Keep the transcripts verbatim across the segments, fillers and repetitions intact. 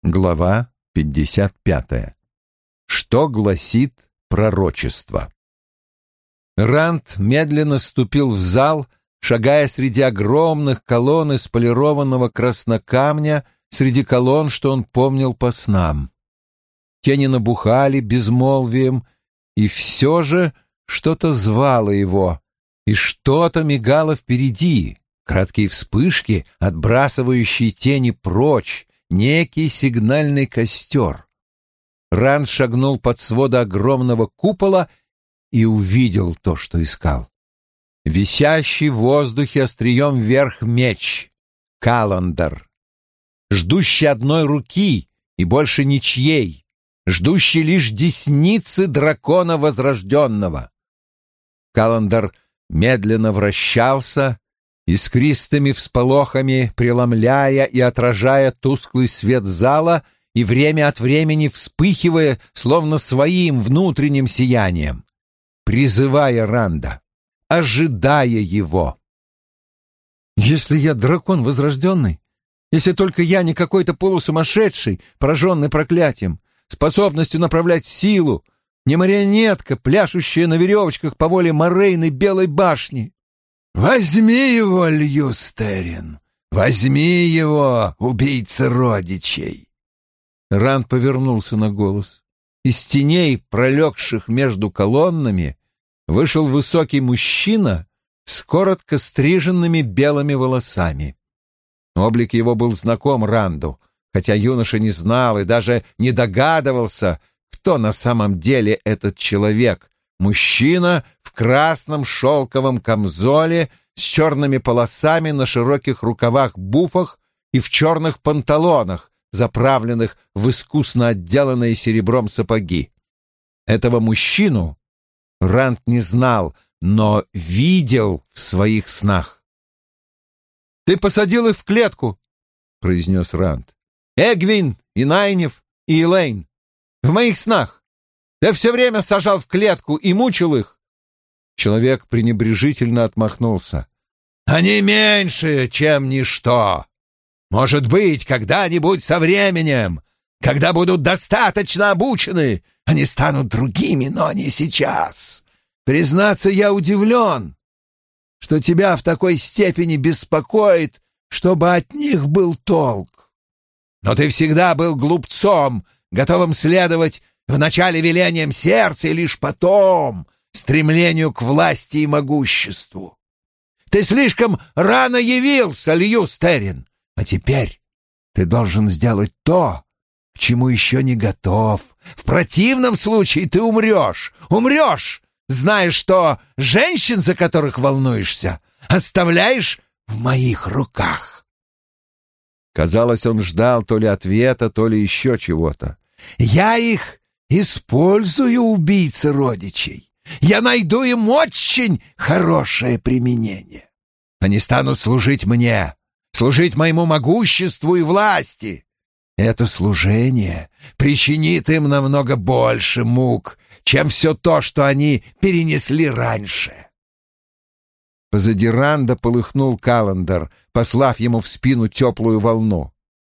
Глава пятьдесят пятая. Что гласит пророчество? Ранд медленно ступил в зал, шагая среди огромных колонн из полированного краснокамня, среди колонн, что он помнил по снам. Тени набухали безмолвием, и все же что-то звало его, и что-то мигало впереди, краткие вспышки, отбрасывающие тени прочь, некий сигнальный костер. Ранд шагнул под своды огромного купола и увидел то, что искал. Висящий в воздухе острием вверх меч — Каландар, ждущий одной руки и больше ничьей, ждущий лишь десницы дракона возрожденного. Каландар медленно вращался, искристыми всполохами преломляя и отражая тусклый свет зала и время от времени вспыхивая, словно своим внутренним сиянием, призывая Ранда, ожидая его. «Если я дракон возрожденный, если только я не какой-то полусумасшедший, пораженный проклятием, способностью направлять силу, не марионетка, пляшущая на веревочках по воле Морейной Белой башни». «Возьми его, Льюстерин! Возьми его, убийца родичей!» Ранд повернулся на голос. Из теней, пролегших между колоннами, вышел высокий мужчина с коротко стриженными белыми волосами. Облик его был знаком Ранду, хотя юноша не знал и даже не догадывался, кто на самом деле этот человек. Мужчина в красном шелковом камзоле с черными полосами на широких рукавах-буфах и в черных панталонах, заправленных в искусно отделанные серебром сапоги. Этого мужчину Ранд не знал, но видел в своих снах. «Ты посадил их в клетку», — произнес Ранд. «Эгвин и Найниф и Элейн. В моих снах. Ты все время сажал в клетку и мучил их». Человек пренебрежительно отмахнулся. «Они меньше, чем ничто. Может быть, когда-нибудь со временем, когда будут достаточно обучены, они станут другими, но не сейчас. Признаться, я удивлен, что тебя в такой степени беспокоит, чтобы от них был толк. Но ты всегда был глупцом, готовым следовать вначале велениям сердца и лишь потом стремлению к власти и могуществу. Ты слишком рано явился, Льюстерин, а теперь ты должен сделать то, к чему еще не готов. В противном случае ты умрешь, умрешь, зная, что женщин, за которых волнуешься, оставляешь в моих руках». Казалось, он ждал то ли ответа, то ли еще чего-то. «Я их использую, убийцы родичей. Я найду им очень хорошее применение. Они станут служить мне, служить моему могуществу и власти. Это служение причинит им намного больше мук, чем все то, что они перенесли раньше». Позади Ранда полыхнул Каландар, послав ему в спину теплую волну.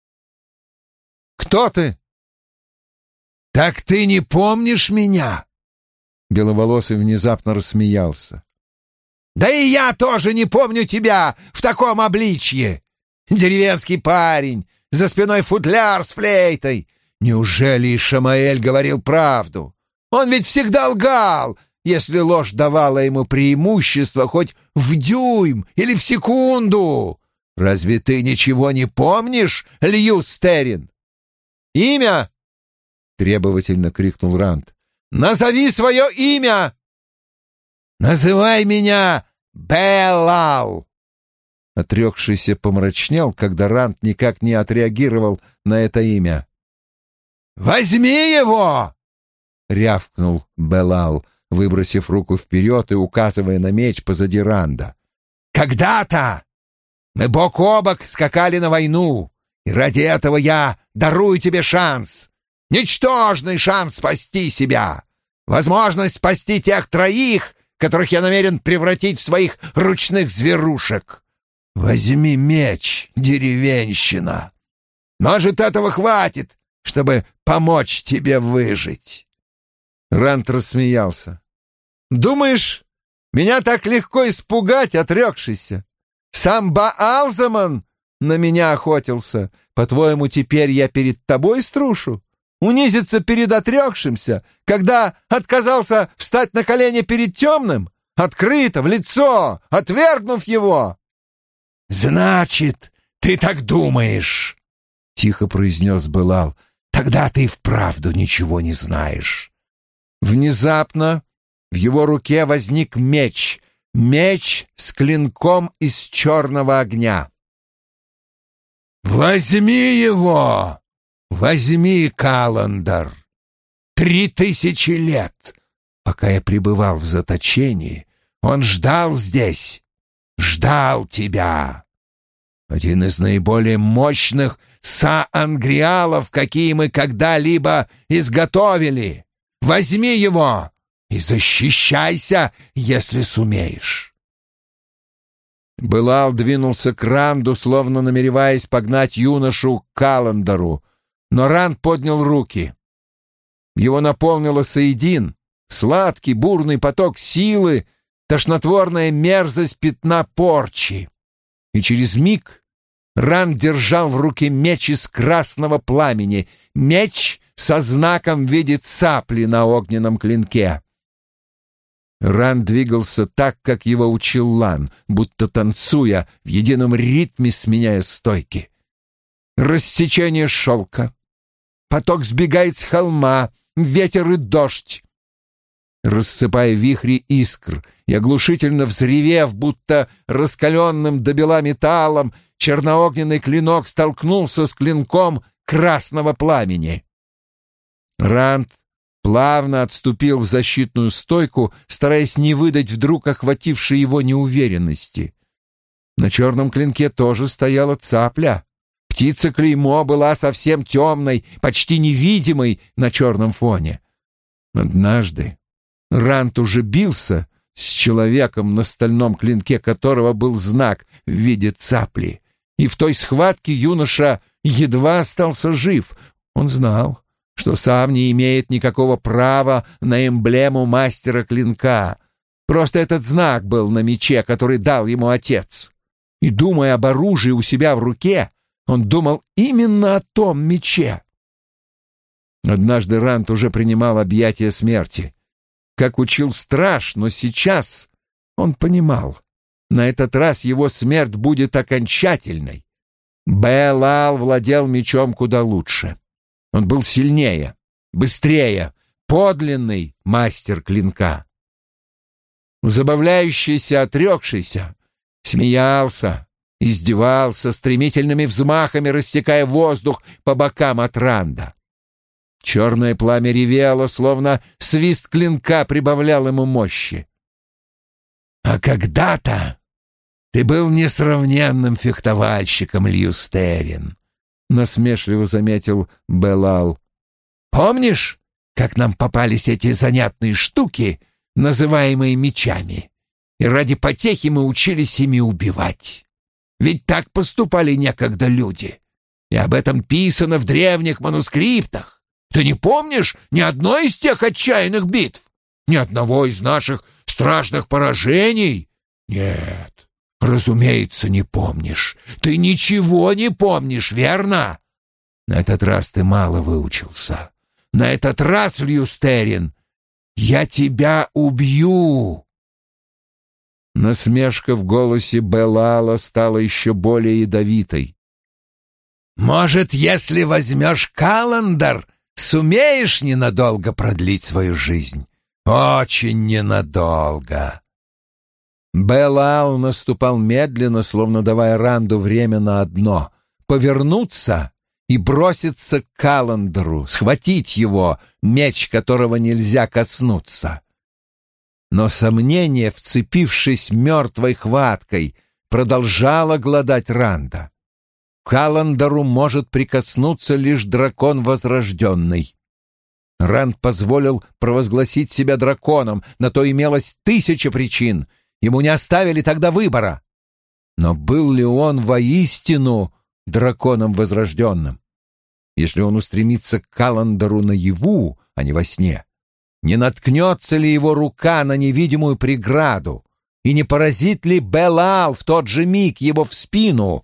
«Кто ты?» «Так ты не помнишь меня?» Беловолосый внезапно рассмеялся. «Да и я тоже не помню тебя в таком обличье. Деревенский парень, за спиной футляр с флейтой. Неужели Ишамаэль говорил правду? Он ведь всегда лгал, если ложь давала ему преимущество хоть в дюйм или в секунду. Разве ты ничего не помнишь, Льюстерин?» «Имя?» — требовательно крикнул Ранд. «Назови свое имя!» «Называй меня Белал!» Отрекшийся помрачнел, когда Ранд никак не отреагировал на это имя. «Возьми его!» — рявкнул Белал, выбросив руку вперед и указывая на меч позади Ранда. «Когда-то мы бок о бок скакали на войну, и ради этого я дарую тебе шанс. Ничтожный шанс спасти себя. Возможность спасти тех троих, которых я намерен превратить в своих ручных зверушек. Возьми меч, деревенщина. Может, этого хватит, чтобы помочь тебе выжить?» Ранд рассмеялся. «Думаешь, меня так легко испугать, отрекшийся? Сам Баалзаман на меня охотился. По-твоему, теперь я перед тобой струшу? Унизиться перед отрекшимся, когда отказался встать на колени перед темным? Открыто, в лицо, отвергнув его!» «Значит, ты так думаешь?» — тихо произнес Белал. «Тогда ты вправду ничего не знаешь». Внезапно в его руке возник меч, меч с клинком из черного огня. «Возьми его! Возьми, Каландар! Три тысячи лет, пока я пребывал в заточении, он ждал здесь, ждал тебя. Один из наиболее мощных саангриалов, какие мы когда-либо изготовили. Возьми его и защищайся, если сумеешь». Белал двинулся к Ранду, словно намереваясь погнать юношу к Каландару, но Ранд поднял руки. Его наполнило Саидин, сладкий бурный поток силы, тошнотворная мерзость пятна порчи. И через миг Ранд держал в руке меч из красного пламени, меч со знаком в виде цапли на огненном клинке. Ранд двигался так, как его учил Лан, будто танцуя, в едином ритме сменяя стойки. Рассечение шелка. Поток сбегает с холма, ветер и дождь. Рассыпая вихри искр и оглушительно взревев, будто раскаленным до бела металлом, черноогненный клинок столкнулся с клинком красного пламени. Ранд плавно отступил в защитную стойку, стараясь не выдать вдруг охватившей его неуверенности. На черном клинке тоже стояла цапля. Птица-клеймо была совсем темной, почти невидимой на черном фоне. Однажды Ранд уже бился с человеком, на стальном клинке которого был знак в виде цапли, и в той схватке юноша едва остался жив. Он знал, что сам не имеет никакого права на эмблему мастера клинка. Просто этот знак был на мече, который дал ему отец. И, думая об оружии у себя в руке, он думал именно о том мече. Однажды Ранд уже принимал объятия смерти. Как учил страж, но сейчас он понимал, на этот раз его смерть будет окончательной. Белал владел мечом куда лучше. Он был сильнее, быстрее, подлинный мастер клинка. Забавляющийся, отрекшийся, смеялся, издевался, стремительными взмахами рассекая воздух по бокам от Ранда. Черное пламя ревело, словно свист клинка прибавлял ему мощи. «А когда-то ты был несравненным фехтовальщиком, Льюстерин», — насмешливо заметил Белал. «Помнишь, как нам попались эти занятные штуки, называемые мечами, и ради потехи мы учились ими убивать? Ведь так поступали некогда люди, и об этом писано в древних манускриптах. Ты не помнишь ни одной из тех отчаянных битв? Ни одного из наших страшных поражений? Нет, разумеется, не помнишь. Ты ничего не помнишь, верно? На этот раз ты мало выучился. На этот раз, Льюстерин, я тебя убью!» Насмешка в голосе Белала стала еще более ядовитой. «Может, если возьмешь Каландар, сумеешь ненадолго продлить свою жизнь? Очень ненадолго!» Белал наступал медленно, словно давая Ранду время на одно — повернуться и броситься к Каландару, схватить его, меч которого нельзя коснуться. Но сомнение, вцепившись мертвой хваткой, продолжало глодать Ранда. К Каландару может прикоснуться лишь дракон возрожденный. Ранд позволил провозгласить себя драконом, на то имелось тысяча причин. Ему не оставили тогда выбора. Но был ли он воистину драконом возрожденным? если он устремится к Каландеру наяву, а не во сне? Не наткнется ли его рука на невидимую преграду? И не поразит ли Белаал в тот же миг его в спину?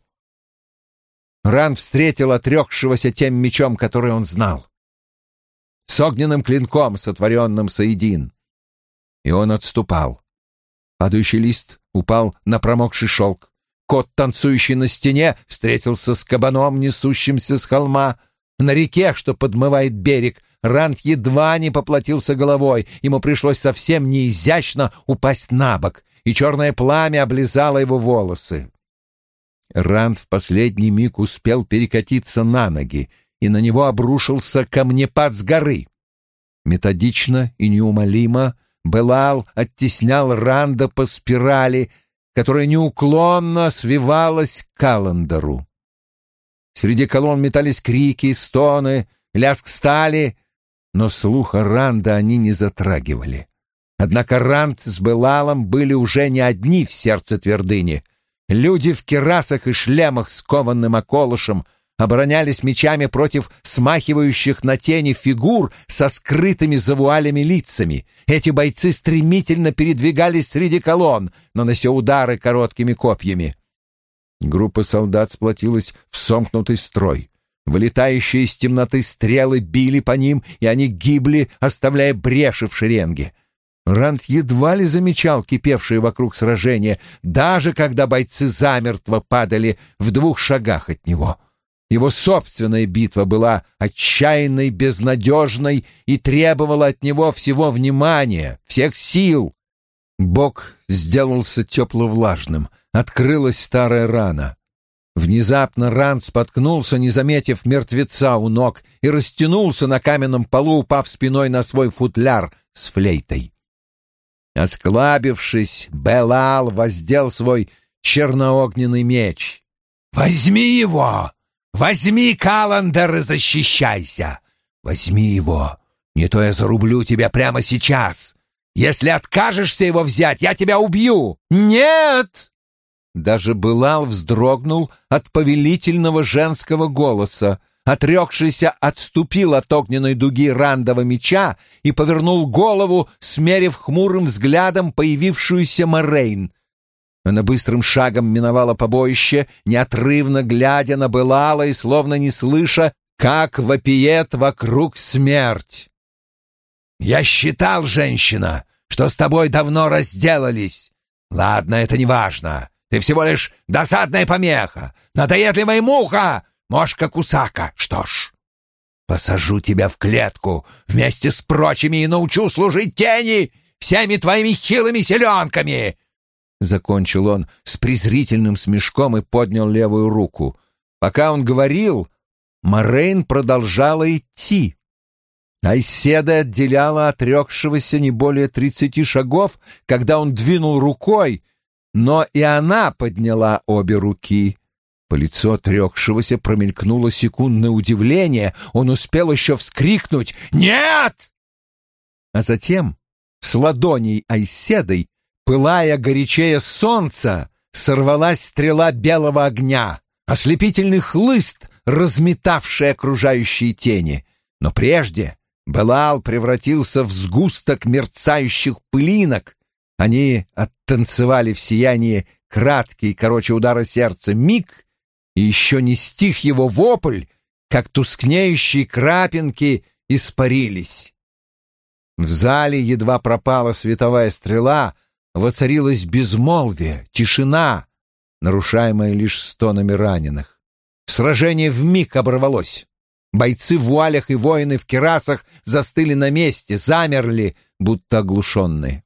Ранд встретил отрекшегося тем мечом, который он знал, с огненным клинком, сотворенным соедин. И он отступал. Падающий лист упал на промокший шелк. Кот, танцующий на стене, встретился с кабаном, несущимся с холма. На реке, что подмывает берег, Ранд едва не поплатился головой. Ему пришлось совсем неизящно упасть на бок, и черное пламя облизало его волосы. Ранд в последний миг успел перекатиться на ноги, и на него обрушился камнепад с горы. Методично и неумолимо Белаал оттеснял Ранда по спирали, которая неуклонно свивалась к Каландеру. Среди колонн метались крики, стоны, лязг стали, но слуха Ранда они не затрагивали. Однако Ранд с Белаалом были уже не одни в сердце твердыни. Люди в кирасах и шлемах с кованым околышем оборонялись мечами против смахивающих на тени фигур со скрытыми за вуалями лицами. Эти бойцы стремительно передвигались среди колонн, нанося удары короткими копьями. Группа солдат сплотилась в сомкнутый строй. Вылетающие из темноты стрелы били по ним, и они гибли, оставляя бреши в шеренге. Ранд едва ли замечал кипевшие вокруг сражения, даже когда бойцы замертво падали в двух шагах от него. Его собственная битва была отчаянной, безнадежной и требовала от него всего внимания, всех сил. Бок сделался тепло-влажным, открылась старая рана. Внезапно Ранд споткнулся, не заметив мертвеца у ног, и растянулся на каменном полу, упав спиной на свой футляр с флейтой. Осклабившись, Белаал воздел свой черноогненный меч. «Возьми его! Возьми, Каландер, и защищайся! Возьми его, не то я зарублю тебя прямо сейчас! Если откажешься его взять, я тебя убью!» «Нет!» Даже Белаал вздрогнул от повелительного женского голоса. Отрекшийся отступил от огненной дуги Рандова меча и повернул голову, смерив хмурым взглядом появившуюся Морейн. Она быстрым шагом миновала побоище, неотрывно глядя на Белаала и словно не слыша, как вопиет вокруг смерть. «Я считал, женщина, что с тобой давно разделались. Ладно, это не важно. Ты всего лишь досадная помеха, надоедливая муха, мошка Кусака. Что ж, посажу тебя в клетку вместе с прочими и научу служить тени всеми твоими хилыми селенками!» Закончил он с презрительным смешком и поднял левую руку. Пока он говорил, Морейн продолжала идти. Айседа отделяла отрекшегося не более тридцати шагов, когда он двинул рукой, но и она подняла обе руки. По лицу отрекшегося промелькнуло секундное удивление. Он успел еще вскрикнуть «Нет!». А затем с ладоней Айседой, пылая горячее солнца, сорвалась стрела белого огня, ослепительный хлыст, разметавший окружающие тени. Но прежде Белаал превратился в сгусток мерцающих пылинок. Они оттанцевали в сиянии краткий, короче удара сердца, миг, и еще не стих его вопль, как тускнеющие крапинки испарились. В зале едва пропала световая стрела, воцарилось безмолвие, тишина, нарушаемая лишь стонами раненых. Сражение вмиг оборвалось. Бойцы в вуалях и воины в кирасах застыли на месте, замерли, будто оглушенные.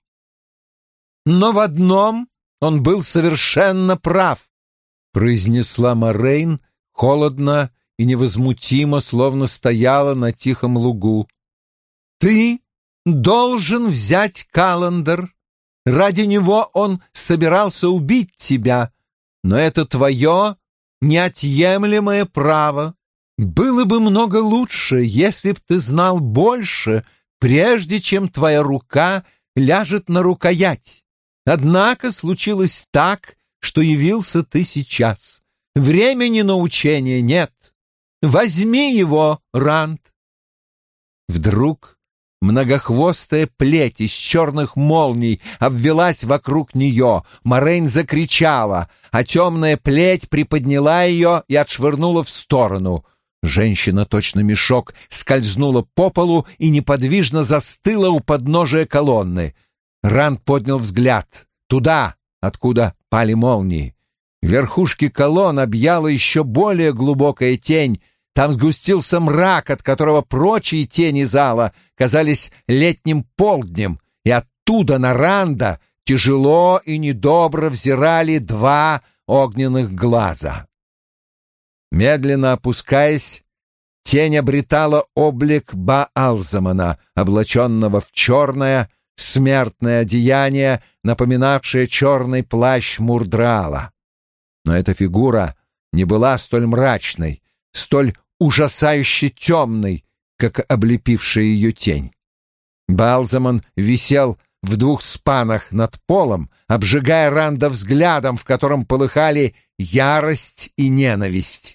«Но в одном он был совершенно прав», — произнесла Морейн холодно и невозмутимо, словно стояла на тихом лугу. «Ты должен взять Каландер. Ради него он собирался убить тебя, но это твое неотъемлемое право. Было бы много лучше, если б ты знал больше, прежде чем твоя рука ляжет на рукоять. Однако случилось так, что явился ты сейчас. Времени на учение нет. Возьми его, Ранд!» Вдруг многохвостая плеть из черных молний обвелась вокруг нее. Морейн закричала, а темная плеть приподняла ее и отшвырнула в сторону. Женщина, точно мешок, скользнула по полу и неподвижно застыла у подножия колонны. Ранд поднял взгляд туда, откуда пали молнии. Верхушки колонн объяла еще более глубокая тень. Там сгустился мрак, от которого прочие тени зала казались летним полднем, и оттуда на Ранда тяжело и недобро взирали два огненных глаза. Медленно опускаясь, тень обретала облик Баалзамана, облаченного в черное смертное одеяние, напоминавшее черный плащ Мурдраала. Но эта фигура не была столь мрачной, столь ужасающе темной, как облепившая ее тень. Баалзаман висел в двух спанах над полом, обжигая Ранда взглядом, в котором полыхали ярость и ненависть.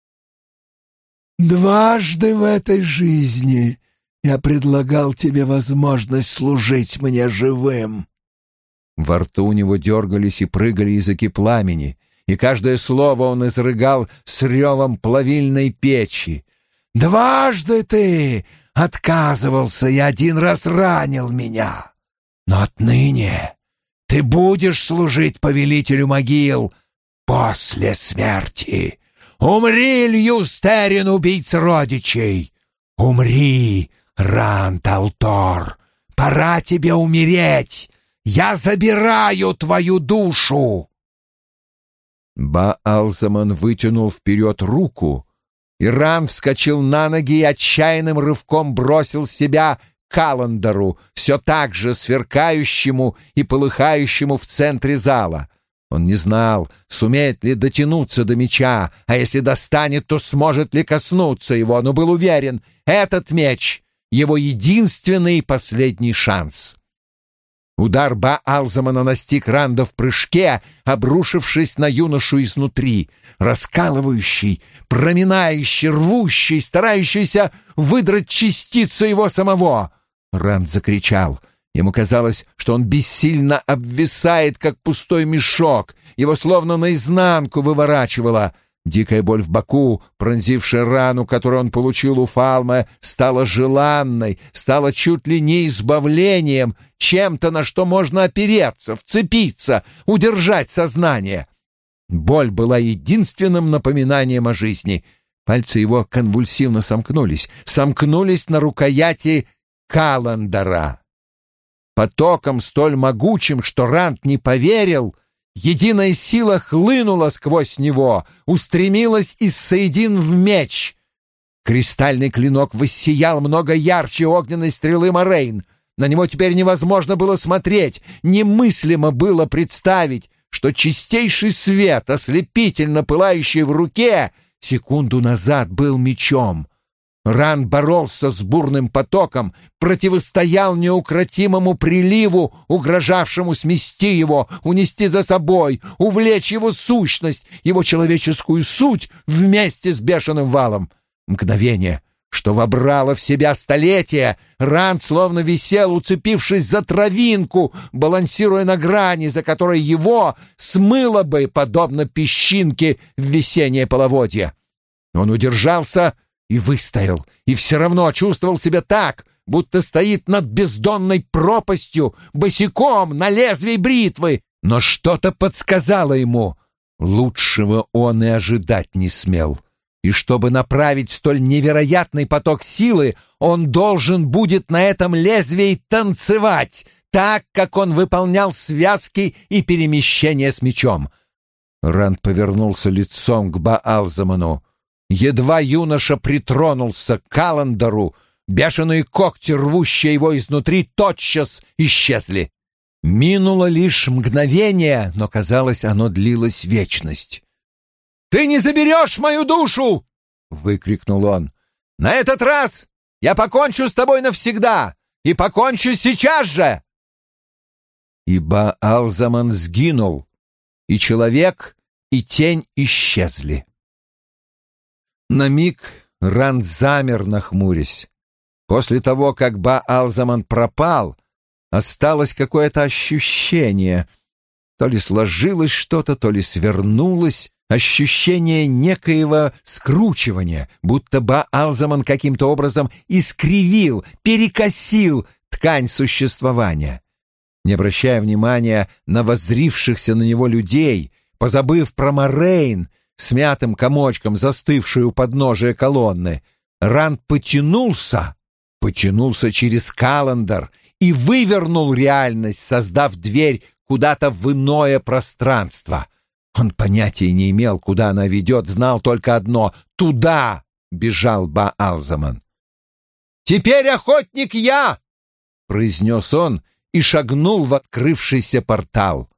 «Дважды в этой жизни я предлагал тебе возможность служить мне живым». Во рту у него дергались и прыгали языки пламени, и каждое слово он изрыгал с ревом плавильной печи. «Дважды ты отказывался и один раз ранил меня, но отныне ты будешь служить повелителю могил после смерти. Умри, Льюстерин, убийц родичей! Умри, Ранд ал'Тор! Пора тебе умереть! Я забираю твою душу!» Баалзаман вытянул вперед руку, и Ранд вскочил на ноги и отчаянным рывком бросил себя к Каландару, все так же сверкающему и полыхающему в центре зала. Он не знал, сумеет ли дотянуться до меча, а если достанет, то сможет ли коснуться его, но был уверен, этот меч — его единственный и последний шанс. Удар Баалзамана настиг Ранда в прыжке, обрушившись на юношу изнутри, раскалывающий, проминающий, рвущий, старающийся выдрать частицу его самого. Ранд закричал. Ему казалось, что он бессильно обвисает, как пустой мешок. Его словно наизнанку выворачивало. Дикая боль в боку, пронзившая рану, которую он получил у Фалме, стала желанной, стала чуть ли не избавлением, чем-то, на что можно опереться, вцепиться, удержать сознание. Боль была единственным напоминанием о жизни. Пальцы его конвульсивно сомкнулись, сомкнулись на рукояти Каландара. Потоком столь могучим, что Ранд не поверил, единая сила хлынула сквозь него, устремилась и соедин в меч. Кристальный клинок воссиял много ярче огненной стрелы Морейн. На него теперь невозможно было смотреть, немыслимо было представить, что чистейший свет, ослепительно пылающий в руке, секунду назад был мечом. Ранд боролся с бурным потоком, противостоял неукротимому приливу, угрожавшему смести его, унести за собой, увлечь его сущность, его человеческую суть вместе с бешеным валом. Мгновение, что вобрало в себя столетия, Ранд словно висел, уцепившись за травинку, балансируя на грани, за которой его смыло бы, подобно песчинке в весеннее половодье. Он удержался и выстоял, и все равно чувствовал себя так, будто стоит над бездонной пропастью, босиком на лезвии бритвы. Но что-то подсказало ему. Лучшего он и ожидать не смел. И чтобы направить столь невероятный поток силы, он должен будет на этом лезвии танцевать, так, как он выполнял связки и перемещения с мечом. Ранд повернулся лицом к Баалзаману. Едва юноша притронулся к Каландару, бешеные когти, рвущие его изнутри, тотчас исчезли. Минуло лишь мгновение, но, казалось, оно длилось вечность. «Ты не заберешь мою душу!» — выкрикнул он. «На этот раз я покончу с тобой навсегда, и покончу сейчас же!» И Баалзаман сгинул, и человек, и тень исчезли. На миг Ранд замер, нахмурясь. После того, как Баалзаман пропал, осталось какое-то ощущение. То ли сложилось что-то, то ли свернулось. Ощущение некоего скручивания, будто Баалзаман каким-то образом искривил, перекосил ткань существования. Не обращая внимания на воззрившихся на него людей, позабыв про Морейн, смятым комочком застывшую у подножия колонны, Ранд потянулся, потянулся через Каландар и вывернул реальность, создав дверь куда-то в иное пространство. Он понятия не имел, куда она ведет, знал только одно — туда бежал Баалзаман. «Теперь охотник я!» — произнес он и шагнул в открывшийся портал.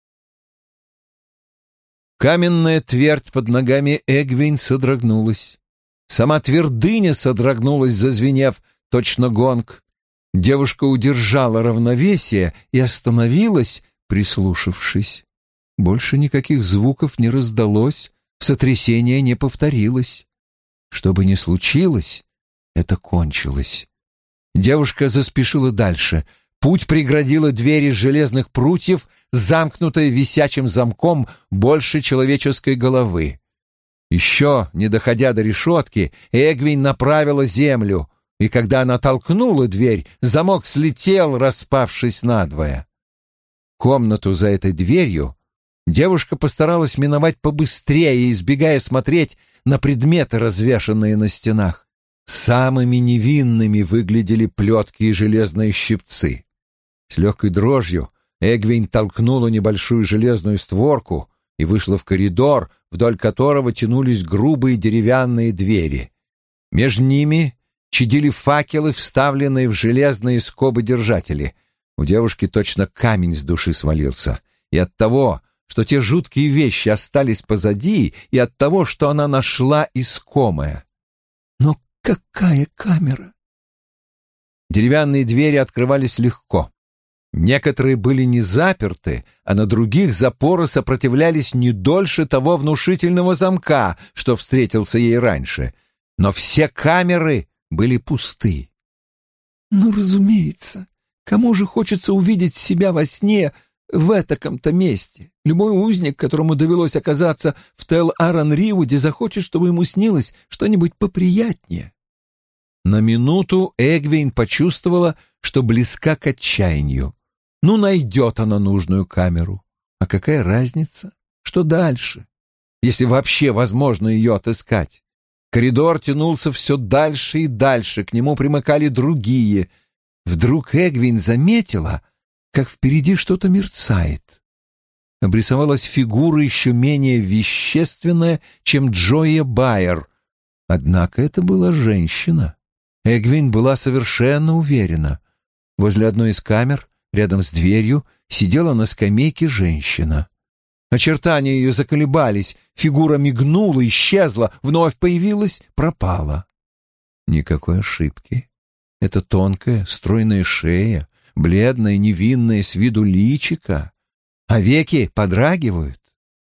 Каменная твердь под ногами Эгвейн содрогнулась. Сама твердыня содрогнулась, зазвенев, точно гонг. Девушка удержала равновесие и остановилась, прислушавшись. Больше никаких звуков не раздалось, сотрясение не повторилось. Что бы ни случилось, это кончилось. Девушка заспешила дальше. Путь преградила дверь из железных прутьев, замкнутая висячим замком больше человеческой головы. Еще, не доходя до решетки, Эгвейн направила землю, и когда она толкнула дверь, замок слетел, распавшись надвое. Комнату за этой дверью девушка постаралась миновать побыстрее, избегая смотреть на предметы, развешанные на стенах. Самыми невинными выглядели плетки и железные щипцы. С легкой дрожью Эгвейн толкнула небольшую железную створку и вышла в коридор, вдоль которого тянулись грубые деревянные двери. Между ними чадили факелы, вставленные в железные скобы-держатели. У девушки точно камень с души свалился. И от того, что те жуткие вещи остались позади, и от того, что она нашла искомое. Но какая камера? Деревянные двери открывались легко. Некоторые были не заперты, а на других запоры сопротивлялись не дольше того внушительного замка, что встретился ей раньше. Но все камеры были пусты. Ну, разумеется, кому же хочется увидеть себя во сне в этаком-то месте? Любой узник, которому довелось оказаться в Тел-Аран-Риуде, захочет, чтобы ему снилось что-нибудь поприятнее. На минуту Эгвейн почувствовала, что близка к отчаянию. Ну, найдет она нужную камеру. А какая разница? Что дальше? Если вообще возможно ее отыскать. Коридор тянулся все дальше и дальше, к нему примыкали другие. Вдруг Эгвейн заметила, как впереди что-то мерцает. Обрисовалась фигура еще менее вещественная, чем Джоя Байер. Однако это была женщина. Эгвейн была совершенно уверена. Возле одной из камер, рядом с дверью, сидела на скамейке женщина. Очертания ее заколебались, фигура мигнула, исчезла, вновь появилась, пропала. Никакой ошибки. Это тонкая, стройная шея, бледная, невинная с виду личика, а веки подрагивают.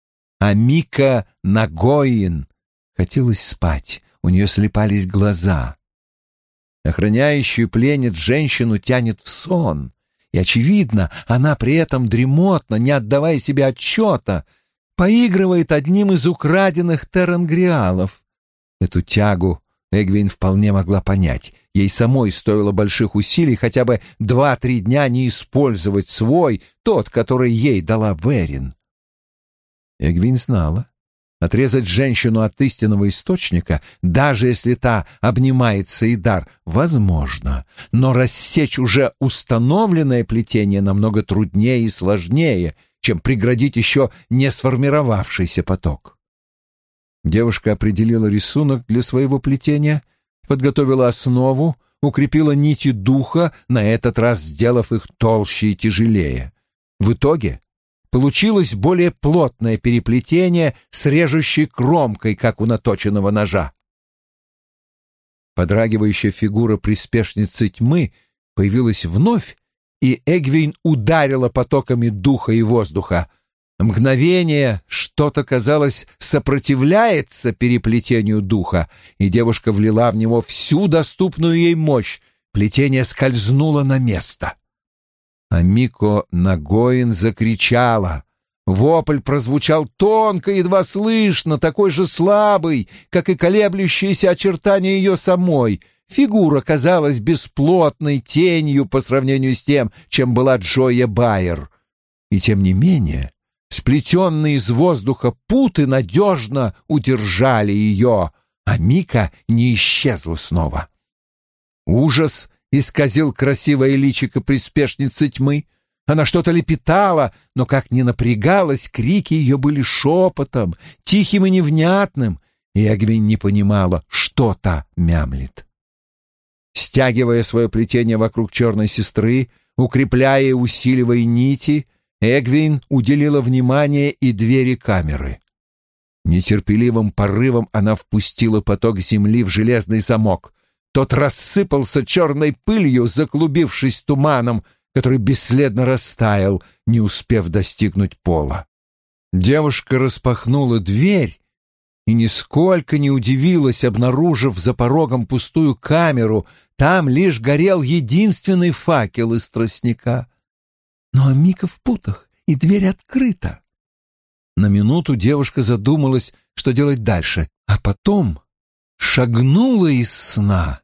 Амика Нагоин. Хотелось спать, у нее слепались глаза. Охраняющую пленниц женщину тянет в сон, и, очевидно, она при этом дремотно, не отдавая себе отчета, поигрывает одним из украденных терангриалов. Эту тягу Эгвейн вполне могла понять. Ей самой стоило больших усилий хотя бы два-три дня не использовать свой, тот, который ей дала Верин. Эгвейн знала. Отрезать женщину от истинного источника, даже если та обнимает Саидар, возможно, но рассечь уже установленное плетение намного труднее и сложнее, чем преградить еще не сформировавшийся поток. Девушка определила рисунок для своего плетения, подготовила основу, укрепила нити духа, на этот раз сделав их толще и тяжелее. В итоге получилось более плотное переплетение с режущей кромкой, как у наточенного ножа. Подрагивающая фигура приспешницы тьмы появилась вновь, и Эгвейн ударила потоками духа и воздуха. Мгновение что-то, казалось, сопротивляется переплетению духа, и девушка влила в него всю доступную ей мощь. Плетение скользнуло на место. А Мико Нагоин закричала. Вопль прозвучал тонко, едва слышно, такой же слабый, как и колеблющиеся очертания ее самой. Фигура казалась бесплотной тенью по сравнению с тем, чем была Джоя Байер. И тем не менее, сплетенные из воздуха путы надежно удержали ее, а Мика не исчезла снова. Ужас исказил красивое личико приспешницы тьмы. Она что-то лепетала, но как ни напрягалась, крики ее были шепотом, тихим и невнятным, и Эгвин не понимала, что та мямлит. Стягивая свое плетение вокруг черной сестры, укрепляя и усиливая нити, Эгвин уделила внимание и двери камеры. Нетерпеливым порывом она впустила поток земли в железный замок. Тот рассыпался черной пылью, заклубившись туманом, который бесследно растаял, не успев достигнуть пола. Девушка распахнула дверь и нисколько не удивилась, обнаружив за порогом пустую камеру. Там лишь горел единственный факел из тростника. Но Мика в путах, и дверь открыта. На минуту девушка задумалась, что делать дальше, а потом шагнула из сна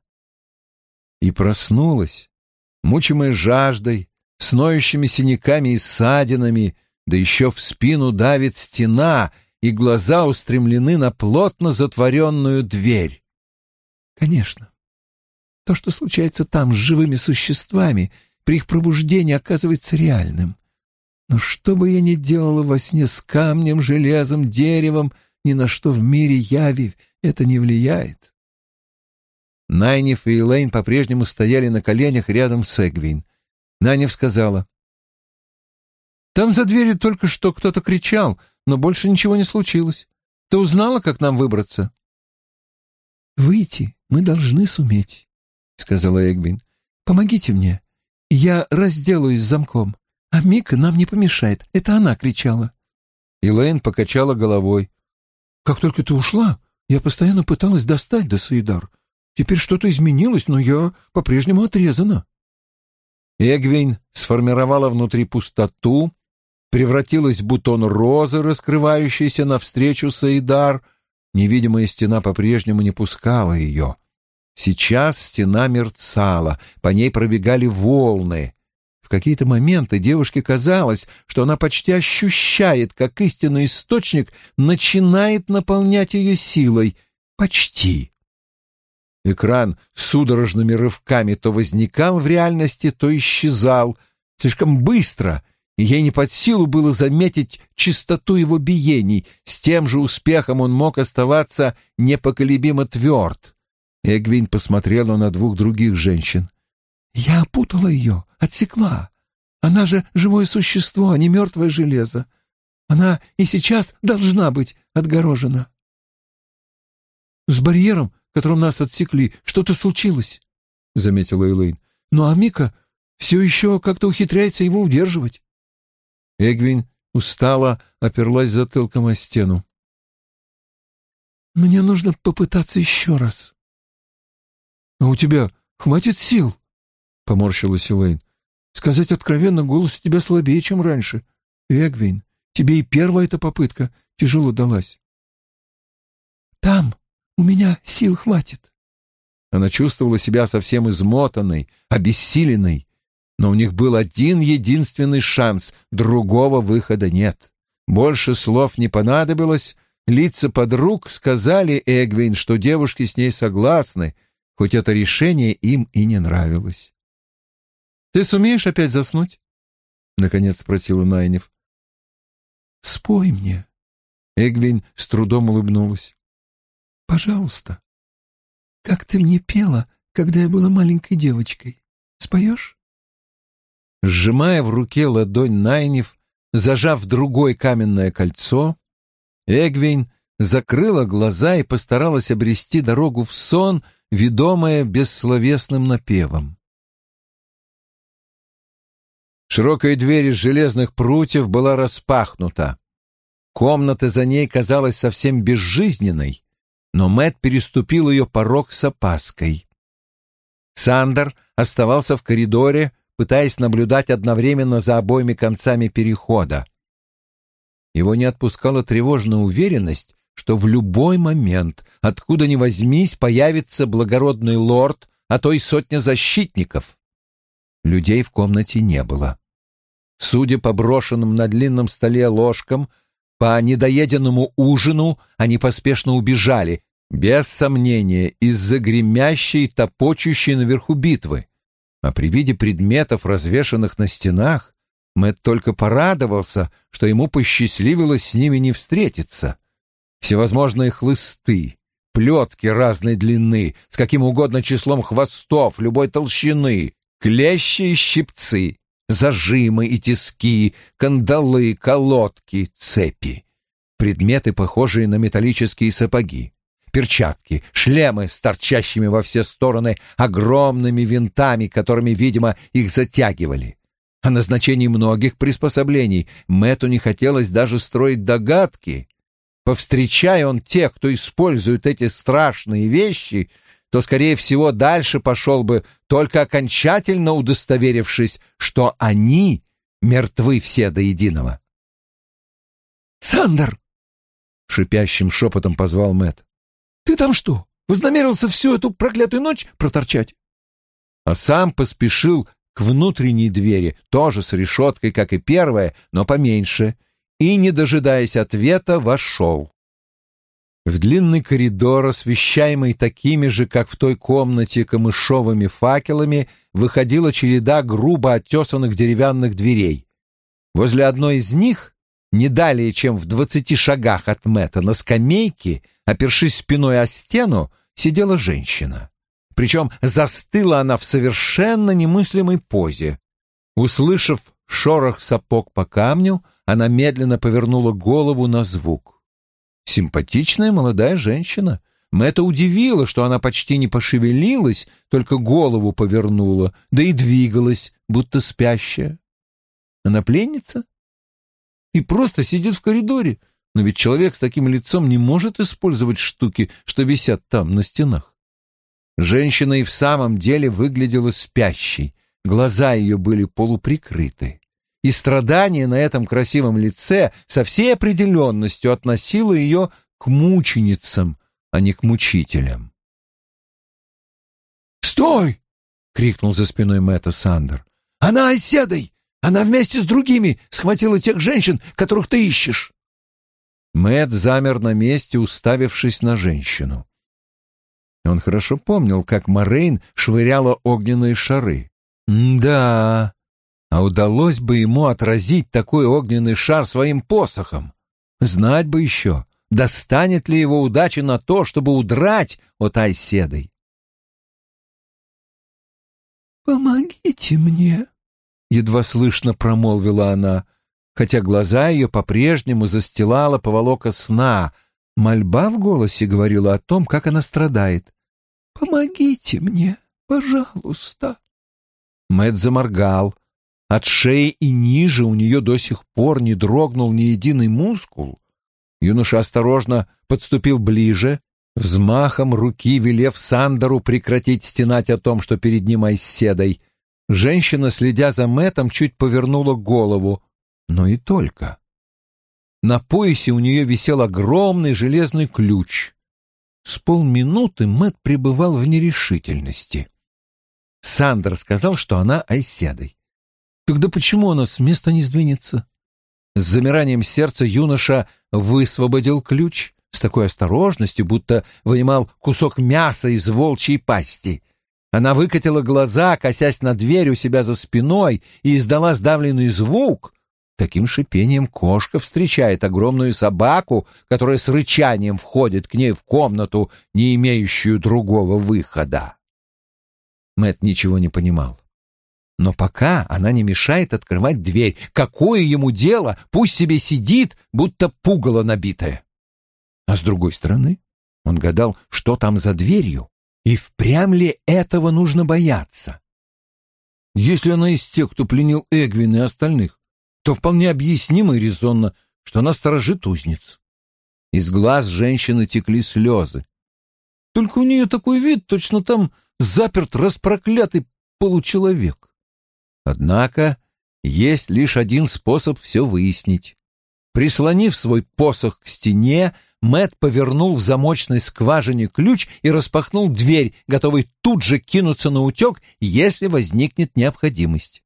и проснулась, мучимая жаждой, с ноющими синяками и ссадинами, да еще в спину давит стена, и глаза устремлены на плотно затворенную дверь. Конечно, то, что случается там с живыми существами, при их пробуждении оказывается реальным. Но что бы я ни делала во сне с камнем, железом, деревом, ни на что в мире яви это не влияет. Найниф и Элейн по-прежнему стояли на коленях рядом с Эгвин. Найниф сказала: «Там за дверью только что кто-то кричал, но больше ничего не случилось. Ты узнала, как нам выбраться?» «Выйти мы должны суметь», — сказала Эгвин. «Помогите мне. Я разделаюсь с замком, а Мика нам не помешает. Это она кричала». Элейн покачала головой. «Как только ты ушла, я постоянно пыталась достать до Саидар. Теперь что-то изменилось, но я по-прежнему отрезана». Эгвин сформировала внутри пустоту, превратилась в бутон розы, раскрывающийся навстречу Саидар. Невидимая стена по-прежнему не пускала ее. Сейчас стена мерцала, по ней пробегали волны. В какие-то моменты девушке казалось, что она почти ощущает, как истинный источник начинает наполнять ее силой. Почти. Экран судорожными рывками то возникал в реальности, то исчезал. Слишком быстро, и ей не под силу было заметить частоту его биений. С тем же успехом он мог оставаться непоколебимо тверд. Эгвин посмотрела на двух других женщин. «Я опутала ее, отсекла. Она же живое существо, а не мертвое железо. Она и сейчас должна быть отгорожена». «С барьером, которым нас отсекли, что-то случилось», — заметила Элейн. «Но Амика все еще как-то ухитряется его удерживать». Эгвин устало оперлась затылком о стену. «Мне нужно попытаться еще раз». «А у тебя хватит сил?» — поморщилась Элейн. «Сказать откровенно, голос у тебя слабее, чем раньше. Эгвин, тебе и первая эта попытка тяжело далась». «Там у меня сил хватит». Она чувствовала себя совсем измотанной, обессиленной, но у них был один единственный шанс, другого выхода нет. Больше слов не понадобилось, лица подруг сказали Эгвин, что девушки с ней согласны, хоть это решение им и не нравилось. «Ты сумеешь опять заснуть?» — наконец спросила Найниф. «Спой мне». Эгвин с трудом улыбнулась. «Пожалуйста, как ты мне пела, когда я была маленькой девочкой. Споешь?» Сжимая в руке ладонь Найниф, зажав в другой каменное кольцо, Эгвин закрыла глаза и постаралась обрести дорогу в сон, ведомая бессловесным напевом. Широкая дверь из железных прутьев была распахнута. Комната за ней казалась совсем безжизненной, но Мэтт переступил ее порог с опаской. Сандер оставался в коридоре, пытаясь наблюдать одновременно за обоими концами перехода. Его не отпускала тревожная уверенность, что в любой момент, откуда ни возьмись, появится благородный лорд, а то и сотня защитников. Людей в комнате не было. Судя по брошенным на длинном столе ложкам, по недоеденному ужину они поспешно убежали, без сомнения, из-за гремящей, топочущей наверху битвы. А при виде предметов, развешанных на стенах, Мэтт только порадовался, что ему посчастливилось с ними не встретиться. Всевозможные хлысты, плетки разной длины, с каким угодно числом хвостов, любой толщины, клещи и щипцы, зажимы и тиски, кандалы, колодки, цепи. Предметы, похожие на металлические сапоги, перчатки, шлемы с торчащими во все стороны огромными винтами, которыми, видимо, их затягивали. О назначении многих приспособлений Мэтту не хотелось даже строить догадки. Повстречая он тех, кто использует эти страшные вещи, то, скорее всего, дальше пошел бы, только окончательно удостоверившись, что они мертвы все до единого. «Сандер!» — шипящим шепотом позвал Мэтт. «Ты там что, вознамерился всю эту проклятую ночь проторчать?» А сам поспешил к внутренней двери, тоже с решеткой, как и первая, но поменьше, и, не дожидаясь ответа, вошел. В длинный коридор, освещаемый такими же, как в той комнате, камышовыми факелами, выходила череда грубо оттесанных деревянных дверей. Возле одной из них, не далее, чем в двадцати шагах от Мэтта, на скамейке, опершись спиной о стену, сидела женщина. Причем застыла она в совершенно немыслимой позе. Услышав шорох сапог по камню, она медленно повернула голову на звук. Симпатичная молодая женщина. Мэтта удивило, что она почти не пошевелилась, только голову повернула, да и двигалась, будто спящая. Она пленница? И просто сидит в коридоре. Но ведь человек с таким лицом не может использовать штуки, что висят там на стенах. Женщина и в самом деле выглядела спящей, глаза ее были полуприкрыты, и страдание на этом красивом лице со всей определенностью относило ее к мученицам, а не к мучителям. «Стой!» — крикнул за спиной Мэтта Сандер. «Она оседой! Она вместе с другими схватила тех женщин, которых ты ищешь!» Мэтт замер на месте, уставившись на женщину. Он хорошо помнил, как Морейн швыряла огненные шары. Да, а удалось бы ему отразить такой огненный шар своим посохом. Знать бы еще, достанет ли его удача на то, чтобы удрать от Айседой. «Помогите мне», — едва слышно промолвила она, хотя глаза ее по-прежнему застилала поволока сна. Мольба в голосе говорила о том, как она страдает. «Помогите мне, пожалуйста». Мэтт заморгал. От шеи и ниже у нее до сих пор не дрогнул ни единый мускул. Юноша осторожно подступил ближе, взмахом руки велев Сандеру прекратить стенать о том, что перед ним Айседой. Женщина, следя за Мэттом, чуть повернула голову, но и только. На поясе у нее висел огромный железный ключ. С полминуты Мэтт пребывал в нерешительности. Сандер сказал, что она Айседой. Тогда почему она с места не сдвинется? С замиранием сердца юноша высвободил ключ с такой осторожностью, будто вынимал кусок мяса из волчьей пасти. Она выкатила глаза, косясь на дверь у себя за спиной, и издала сдавленный звук. Таким шипением кошка встречает огромную собаку, которая с рычанием входит к ней в комнату, не имеющую другого выхода. Мэтт ничего не понимал. Но пока она не мешает открывать дверь, какое ему дело, пусть себе сидит, будто пугало набитое. А с другой стороны, он гадал, что там за дверью, и впрямь ли этого нужно бояться. Если она из тех, кто пленил Эгвин и остальных, то вполне объяснимо и резонно, что она сторожит узниц. Из глаз женщины текли слезы. Только у нее такой вид, точно там заперт распроклятый получеловек. Однако есть лишь один способ все выяснить. Прислонив свой посох к стене, Мэтт повернул в замочной скважине ключ и распахнул дверь, готовый тут же кинуться на утек, если возникнет необходимость.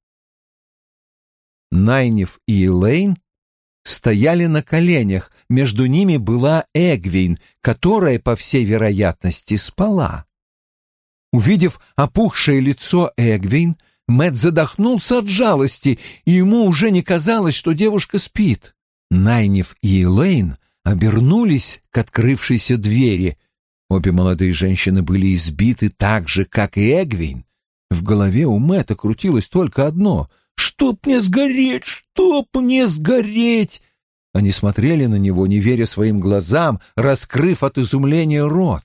Найниф и Элейн стояли на коленях, между ними была Эгвейн, которая, по всей вероятности, спала. Увидев опухшее лицо Эгвейн, Мэтт задохнулся от жалости, и ему уже не казалось, что девушка спит. Найниф и Элейн обернулись к открывшейся двери. Обе молодые женщины были избиты так же, как и Эгвейн. В голове у Мэтта крутилось только одно: «Чтоб мне сгореть! Чтоб мне сгореть!» Они смотрели на него, не веря своим глазам, раскрыв от изумления рот.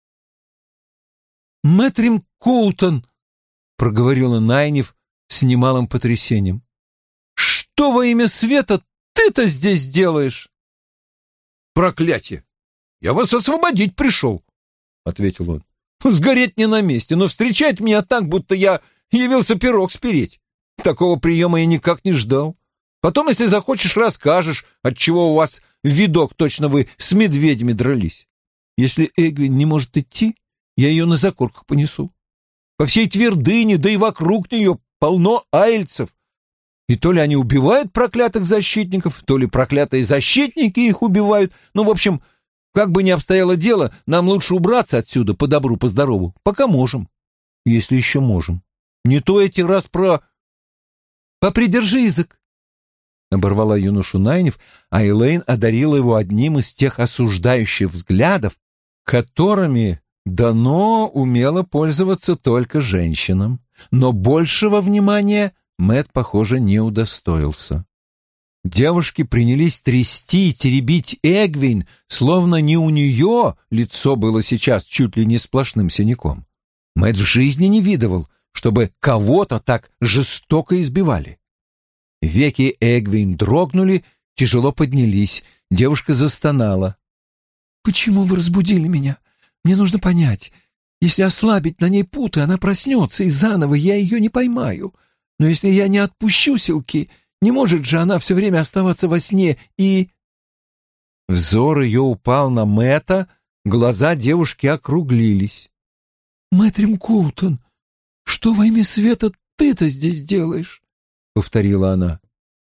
«Мэтрим Коултон!» — проговорила Найниф с немалым потрясением. «Что во имя света ты-то здесь делаешь?» «Проклятие! Я вас освободить пришел!» — ответил он. «Сгореть не на месте, но встречать меня так, будто я явился пирог спереть. Такого приема я никак не ждал. Потом, если захочешь, расскажешь, отчего у вас видок, точно вы с медведями дрались. Если Эгвин не может идти, я ее на закорках понесу. По всей твердыне, да и вокруг нее полно айльцев. И то ли они убивают проклятых защитников, то ли проклятые защитники их убивают. Ну, в общем, как бы ни обстояло дело, нам лучше убраться отсюда по добру, по здорову, пока можем, если еще можем. Не то эти раз про... «Попридержи язык!» — оборвала юношу Найниф, а Элейн одарила его одним из тех осуждающих взглядов, которыми дано умело пользоваться только женщинам. Но большего внимания Мэтт, похоже, не удостоился. Девушки принялись трясти и теребить Эгвейн, словно не у нее лицо было сейчас чуть ли не сплошным синяком. Мэтт в жизни не видывал, чтобы кого-то так жестоко избивали. Веки Эгвейн дрогнули, тяжело поднялись. Девушка застонала. «Почему вы разбудили меня? Мне нужно понять. Если ослабить на ней путы, она проснется, и заново я ее не поймаю. Но если я не отпущу силки, не может же она все время оставаться во сне и...» Взор ее упал на Мэтта, глаза девушки округлились. «Мэтрим Коултон, что во имя света ты-то здесь делаешь?» — повторила она.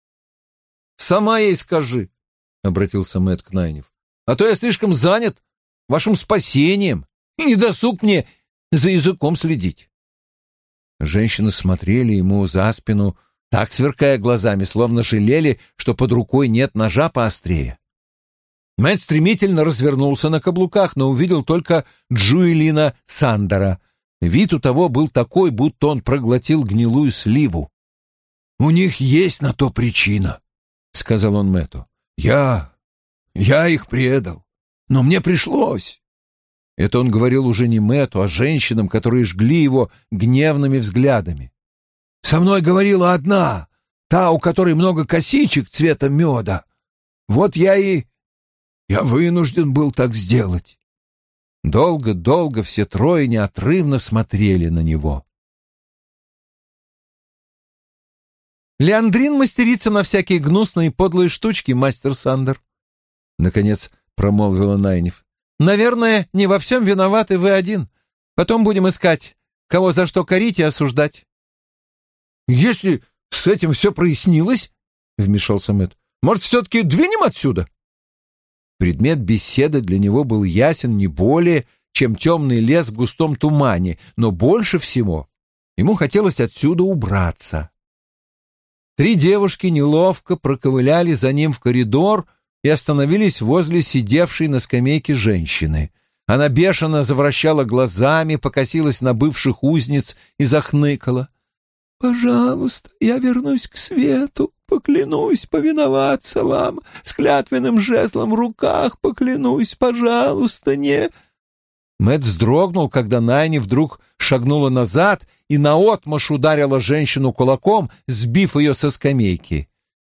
«Сама ей скажи», — обратился Мэтт к Найниф. «А то я слишком занят вашим спасением, и не досуг мне за языком следить». Женщины смотрели ему за спину, так сверкая глазами, словно жалели, что под рукой нет ножа поострее. Мэтт стремительно развернулся на каблуках, но увидел только Джуэлина Сандера. Вид у того был такой, будто он проглотил гнилую сливу. «У них есть на то причина», — сказал он Мэтту. «Я... я их предал, но мне пришлось». Это он говорил уже не Мэтту, а женщинам, которые жгли его гневными взглядами. «Со мной говорила одна, та, у которой много косичек цвета меда. Вот я и... я вынужден был так сделать». Долго-долго все трое неотрывно смотрели на него. «Леандрин мастерится на всякие гнусные и подлые штучки, мастер Сандер», — наконец промолвила Найниф. «Наверное, не во всем виноваты вы один. Потом будем искать, кого за что корить и осуждать». «Если с этим все прояснилось, — вмешался Мэтт, — может, все-таки двинем отсюда?» Предмет беседы для него был ясен не более, чем темный лес в густом тумане, но больше всего ему хотелось отсюда убраться. Три девушки неловко проковыляли за ним в коридор и остановились возле сидевшей на скамейке женщины. Она бешено завращала глазами, покосилась на бывших узниц и захныкала. «Пожалуйста, я вернусь к свету, поклянусь повиноваться вам, с клятвенным жезлом в руках поклянусь, пожалуйста, не...» Мэтт вздрогнул, когда Найни вдруг шагнула назад и наотмашь ударила женщину кулаком, сбив ее со скамейки.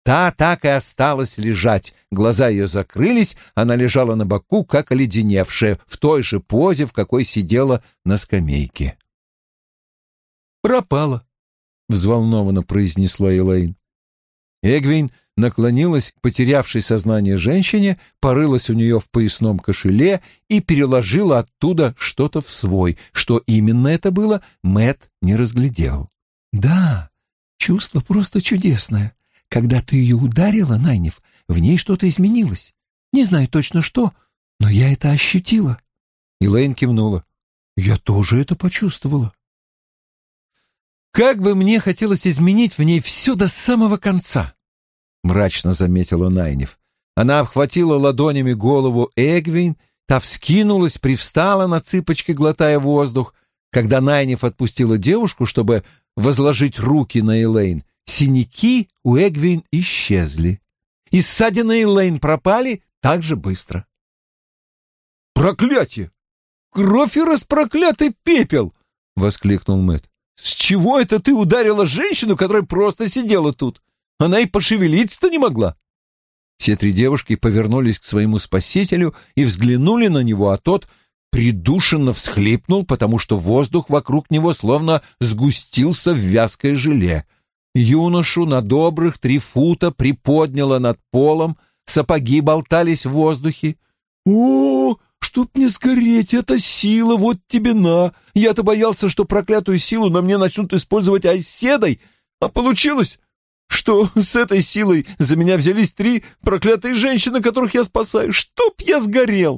Та так и осталась лежать. Глаза ее закрылись, она лежала на боку, как оледеневшая, в той же позе, в какой сидела на скамейке. «Пропала», — взволнованно произнесла Элейн. Эгвин наклонилась к потерявшей сознание женщине, порылась у нее в поясном кошеле и переложила оттуда что-то в свой. Что именно это было, Мэтт не разглядел. «Да, чувство просто чудесное. Когда ты ее ударила, Найниф, в ней что-то изменилось. Не знаю точно что, но я это ощутила». Элейн кивнула. «Я тоже это почувствовала». «Как бы мне хотелось изменить в ней все до самого конца», — мрачно заметила Найниф. Она обхватила ладонями голову Эгвин, та вскинулась, привстала на цыпочки, глотая воздух. Когда Найниф отпустила девушку, чтобы возложить руки на Элейн, синяки у Эгвин исчезли. И ссадины Элейн пропали так же быстро. «Проклятие! Кровь и распроклятый пепел!» — воскликнул Мэтт. «С чего это ты ударила женщину, которая просто сидела тут? Она и пошевелиться-то не могла». Все три девушки повернулись к своему спасителю и взглянули на него, а тот придушенно всхлипнул, потому что воздух вокруг него словно сгустился в вязкое желе. Юношу на добрых три фута приподняло над полом, сапоги болтались в воздухе. «О, чтоб не сгореть, это сила, вот тебе на! Я-то боялся, что проклятую силу на мне начнут использовать оседой, а получилось, что с этой силой за меня взялись три проклятые женщины, которых я спасаю. Чтоб я сгорел!»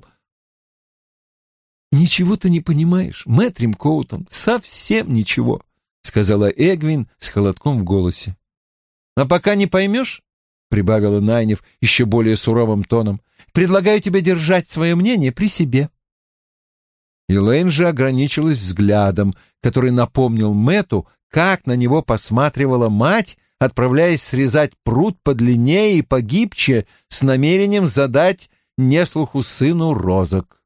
«Ничего ты не понимаешь, Мэтт Римкоутон, совсем ничего», — сказала Эгвин с холодком в голосе. «А пока не поймешь, — прибавила Найниф еще более суровым тоном, — предлагаю тебе держать свое мнение при себе». Элейн же ограничилась взглядом, который напомнил Мэтту, как на него посматривала мать, отправляясь срезать пруд подлиннее и погибче с намерением задать неслуху сыну розок.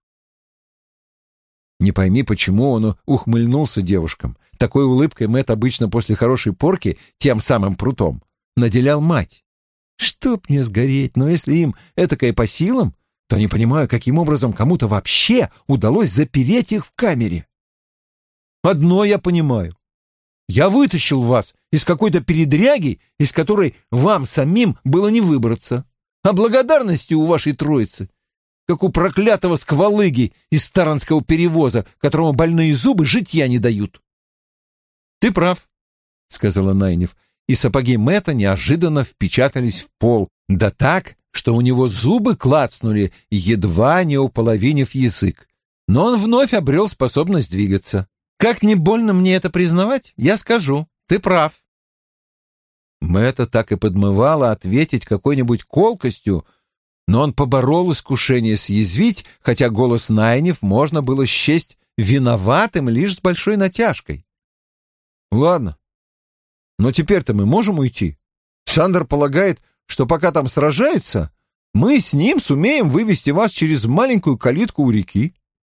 Не пойми, почему он ухмыльнулся девушкам. Такой улыбкой Мэтт обычно после хорошей порки, тем самым прутом, наделял мать. Чтоб не сгореть, но если им этакое по силам, то не понимаю, каким образом кому-то вообще удалось запереть их в камере. Одно я понимаю. Я вытащил вас из какой-то передряги, из которой вам самим было не выбраться. А благодарности у вашей троицы, как у проклятого сквалыги из Таранского перевоза, которому больные зубы житья не дают. «Ты прав», — сказала Найниф, и сапоги Мэтта неожиданно впечатались в пол, да так, что у него зубы клацнули, едва не уполовинив язык. Но он вновь обрел способность двигаться. «Как не больно мне это признавать, я скажу, ты прав». Мэтта так и подмывало ответить какой-нибудь колкостью, но он поборол искушение съязвить, хотя голос Найниф можно было счесть виноватым лишь с большой натяжкой. «Ладно, но теперь-то мы можем уйти. Сандер полагает, что пока там сражаются, мы с ним сумеем вывести вас через маленькую калитку у реки».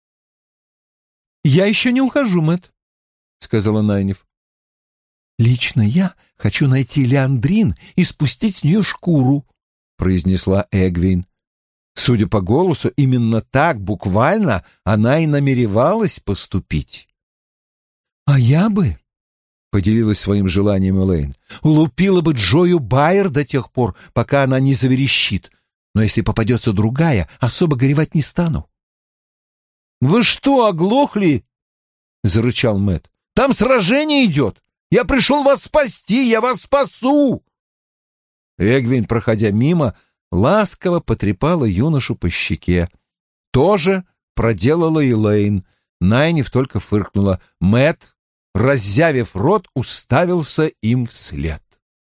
«Я еще не ухожу, Мэтт», — сказала Найниф. «Лично я хочу найти Леандрин и спустить с нее шкуру», — произнесла Эгвин. Судя по голосу, именно так, буквально, она и намеревалась поступить. «А я бы», — поделилась своим желанием Элейн, «лупила бы Джою Байер до тех пор, пока она не заверещит. Но если попадется другая, особо горевать не стану». «Вы что, оглохли?» — зарычал Мэтт. «Там сражение идет! Я пришел вас спасти! Я вас спасу!» Эгвин, проходя мимо, ласково потрепала юношу по щеке. Тоже проделала Элейн. Найниф только фыркнула. Мэтт, раззявив рот, уставился им вслед.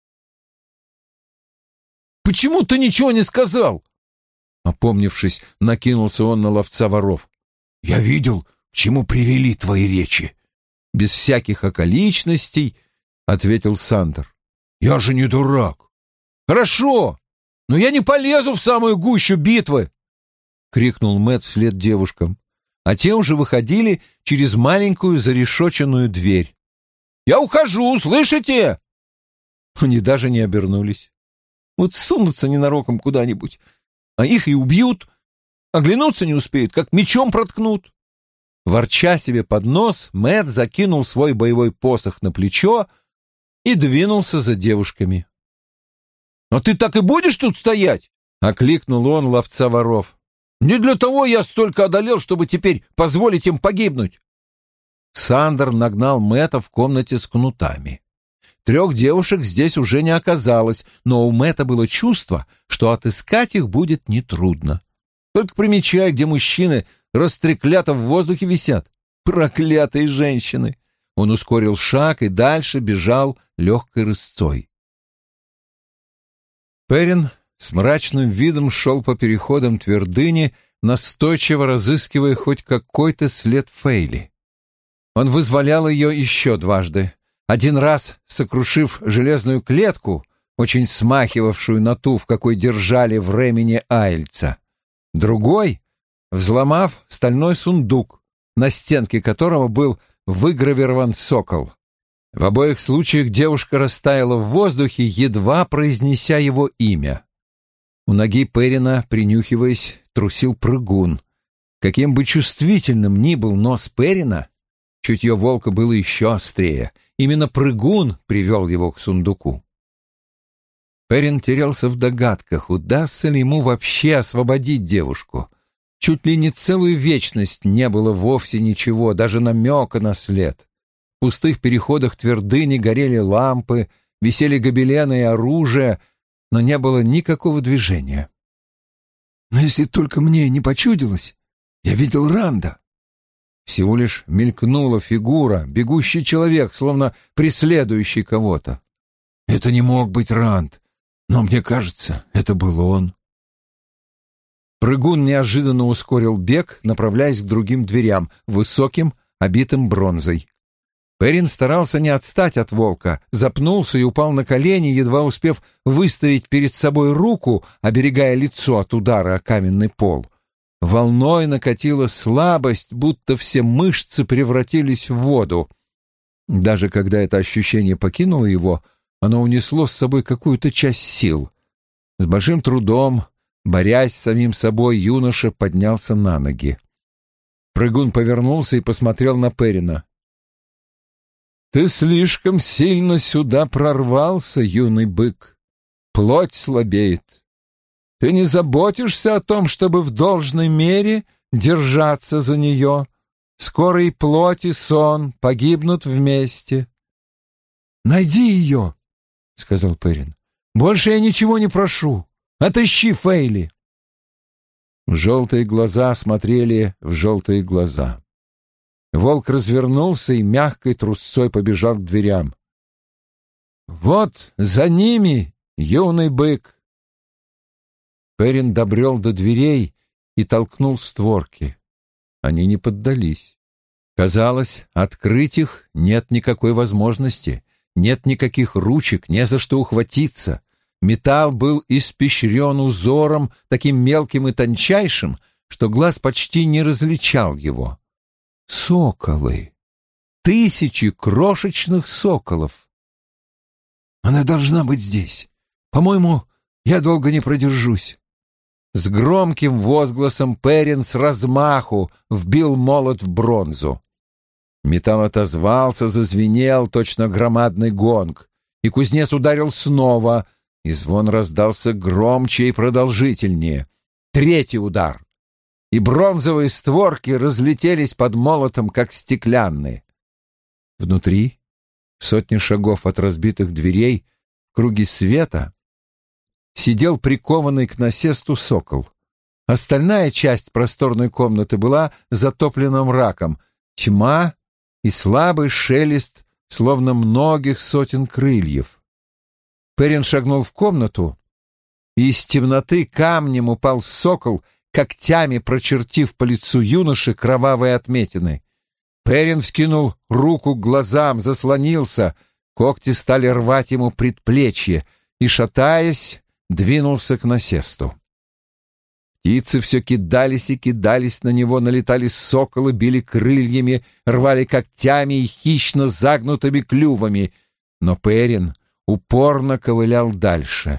«Почему ты ничего не сказал?» Опомнившись, накинулся он на ловца воров. «Я видел, к чему привели твои речи». «Без всяких околичностей», — ответил Сандер. «Я же не дурак». «Хорошо, но я не полезу в самую гущу битвы!» — крикнул Мэтт вслед девушкам. А те уже выходили через маленькую зарешоченную дверь. «Я ухожу, слышите?» Они даже не обернулись. Вот сунутся ненароком куда-нибудь, а их и убьют, оглянуться не успеют, как мечом проткнут. Ворча себе под нос, Мэтт закинул свой боевой посох на плечо и двинулся за девушками. «А ты так и будешь тут стоять?» — окликнул он ловца воров. «Не для того я столько одолел, чтобы теперь позволить им погибнуть». Сандер нагнал Мэтта в комнате с кнутами. Трех девушек здесь уже не оказалось, но у Мэтта было чувство, что отыскать их будет нетрудно. Только примечай, где мужчины растреклято в воздухе висят. Проклятые женщины! Он ускорил шаг и дальше бежал легкой рысцой. Перрин с мрачным видом шел по переходам твердыни, настойчиво разыскивая хоть какой-то след Фейли. Он вызволял ее еще дважды. Один раз, сокрушив железную клетку, очень смахивавшую на ту, в какой держали в Ремени Айльца. Другой, взломав стальной сундук, на стенке которого был выгравирован сокол. В обоих случаях девушка растаяла в воздухе, едва произнеся его имя. У ноги Перрина, принюхиваясь, трусил прыгун. Каким бы чувствительным ни был нос Перрина, чутье волка было еще острее. Именно прыгун привел его к сундуку. Перрин терялся в догадках, удастся ли ему вообще освободить девушку. Чуть ли не целую вечность не было вовсе ничего, даже намека на след. В пустых переходах твердыни горели лампы, висели гобелены и оружие, но не было никакого движения. «Но если только мне не почудилось, я видел Ранда». Всего лишь мелькнула фигура, бегущий человек, словно преследующий кого-то. Это не мог быть Ранд, но мне кажется, это был он. Прыгун неожиданно ускорил бег, направляясь к другим дверям, высоким, обитым бронзой. Перрин старался не отстать от волка, запнулся и упал на колени, едва успев выставить перед собой руку, оберегая лицо от удара о каменный пол. Волной накатила слабость, будто все мышцы превратились в воду. Даже когда это ощущение покинуло его, оно унесло с собой какую-то часть сил. С большим трудом, борясь с самим собой, юноша поднялся на ноги. Прыгун повернулся и посмотрел на Перрина. «Ты слишком сильно сюда прорвался, юный бык. Плоть слабеет. Ты не заботишься о том, чтобы в должной мере держаться за нее. Скоро и плоть, и сон погибнут вместе». «Найди ее», — сказал Перрин. «Больше я ничего не прошу. Отыщи Фейли». Желтые глаза смотрели в желтые глаза. Волк развернулся и мягкой трусцой побежал к дверям. «Вот за ними, юный бык!» Перрин добрел до дверей и толкнул створки. Они не поддались. Казалось, открыть их нет никакой возможности, нет никаких ручек, не за что ухватиться. Металл был испещрен узором, таким мелким и тончайшим, что глаз почти не различал его. Соколы! Тысячи крошечных соколов! «Она должна быть здесь. По-моему, я долго не продержусь». С громким возгласом Перрин с размаху вбил молот в бронзу. Металл отозвался, зазвенел, точно громадный гонг, и кузнец ударил снова, и звон раздался громче и продолжительнее. Третий удар, и бронзовые створки разлетелись под молотом, как стеклянные. Внутри, в сотне шагов от разбитых дверей, в круге света, сидел прикованный к насесту сокол. Остальная часть просторной комнаты была затоплена мраком, тьма и слабый шелест, словно многих сотен крыльев. Перрин шагнул в комнату, и из темноты камнем упал сокол, когтями прочертив по лицу юноши кровавые отметины. Перрин вскинул руку к глазам, заслонился, когти стали рвать ему предплечье, и, шатаясь, двинулся к насесту. Птицы все кидались и кидались на него, налетали соколы, били крыльями, рвали когтями и хищно загнутыми клювами, но Перрин упорно ковылял дальше.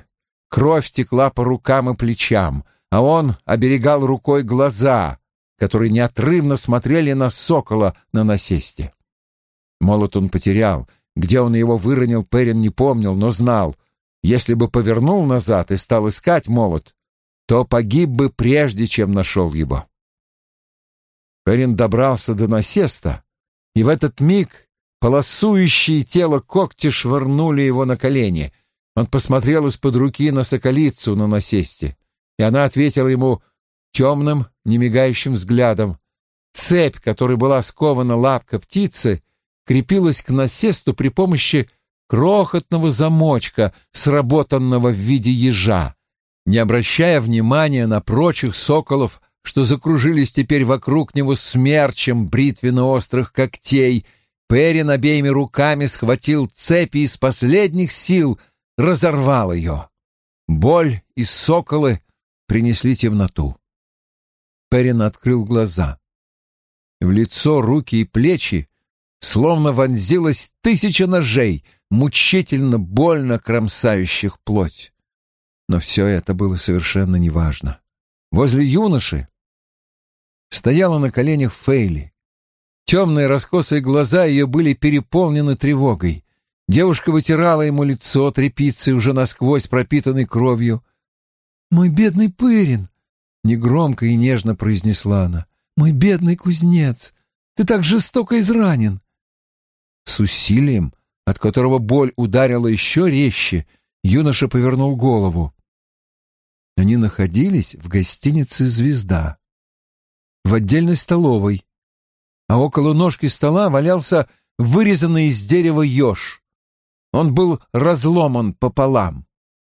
Кровь текла по рукам и плечам, а он оберегал рукой глаза, которые неотрывно смотрели на сокола на насесте. Молот он потерял. Где он его выронил, Перин не помнил, но знал, если бы повернул назад и стал искать молот, то погиб бы прежде, чем нашел его. Перин добрался до насеста, и в этот миг полосующие тело когти швырнули его на колени. Он посмотрел из-под руки на соколицу на насесте, и она ответила ему темным, немигающим взглядом. Цепь, которой была скована лапка птицы, крепилась к насесту при помощи крохотного замочка, сработанного в виде ежа. Не обращая внимания на прочих соколов, что закружились теперь вокруг него смерчем бритвенно-острых когтей, Перин обеими руками схватил цепь и из последних сил разорвал ее. Боль и соколы принесли темноту. Перин открыл глаза. В лицо, руки и плечи словно вонзилось тысяча ножей, мучительно больно кромсающих плоть. Но все это было совершенно неважно. Возле юноши стояла на коленях Фейли. Темные раскосые глаза ее были переполнены тревогой. Девушка вытирала ему лицо тряпицей, уже насквозь пропитанной кровью. «Мой бедный Перин!» — негромко и нежно произнесла она. «Мой бедный кузнец! Ты так жестоко изранен!» С усилием, от которого боль ударила еще резче, юноша повернул голову. Они находились в гостинице «Звезда», в отдельной столовой, а около ножки стола валялся вырезанный из дерева еж. Он был разломан пополам.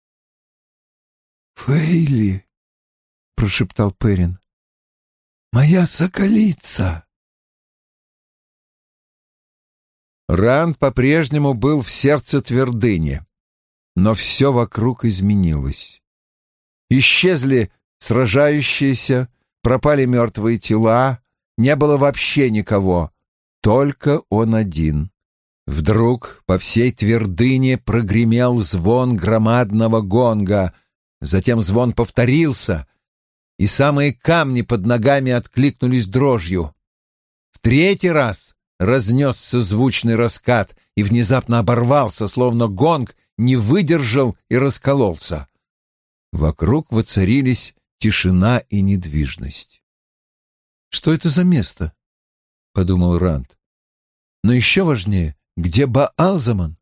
«Фейли», — прошептал Перин, — «моя соколица». Ранд по-прежнему был в сердце твердыни, но все вокруг изменилось. Исчезли сражающиеся, пропали мертвые тела, не было вообще никого, только он один. Вдруг по всей твердыне прогремел звон громадного гонга, затем звон повторился, и самые камни под ногами откликнулись дрожью. В третий раз разнесся звучный раскат и внезапно оборвался, словно гонг не выдержал и раскололся. Вокруг воцарились тишина и недвижность. «Что это за место?» — подумал Ранд. «Но еще важнее, где Баалзаман?»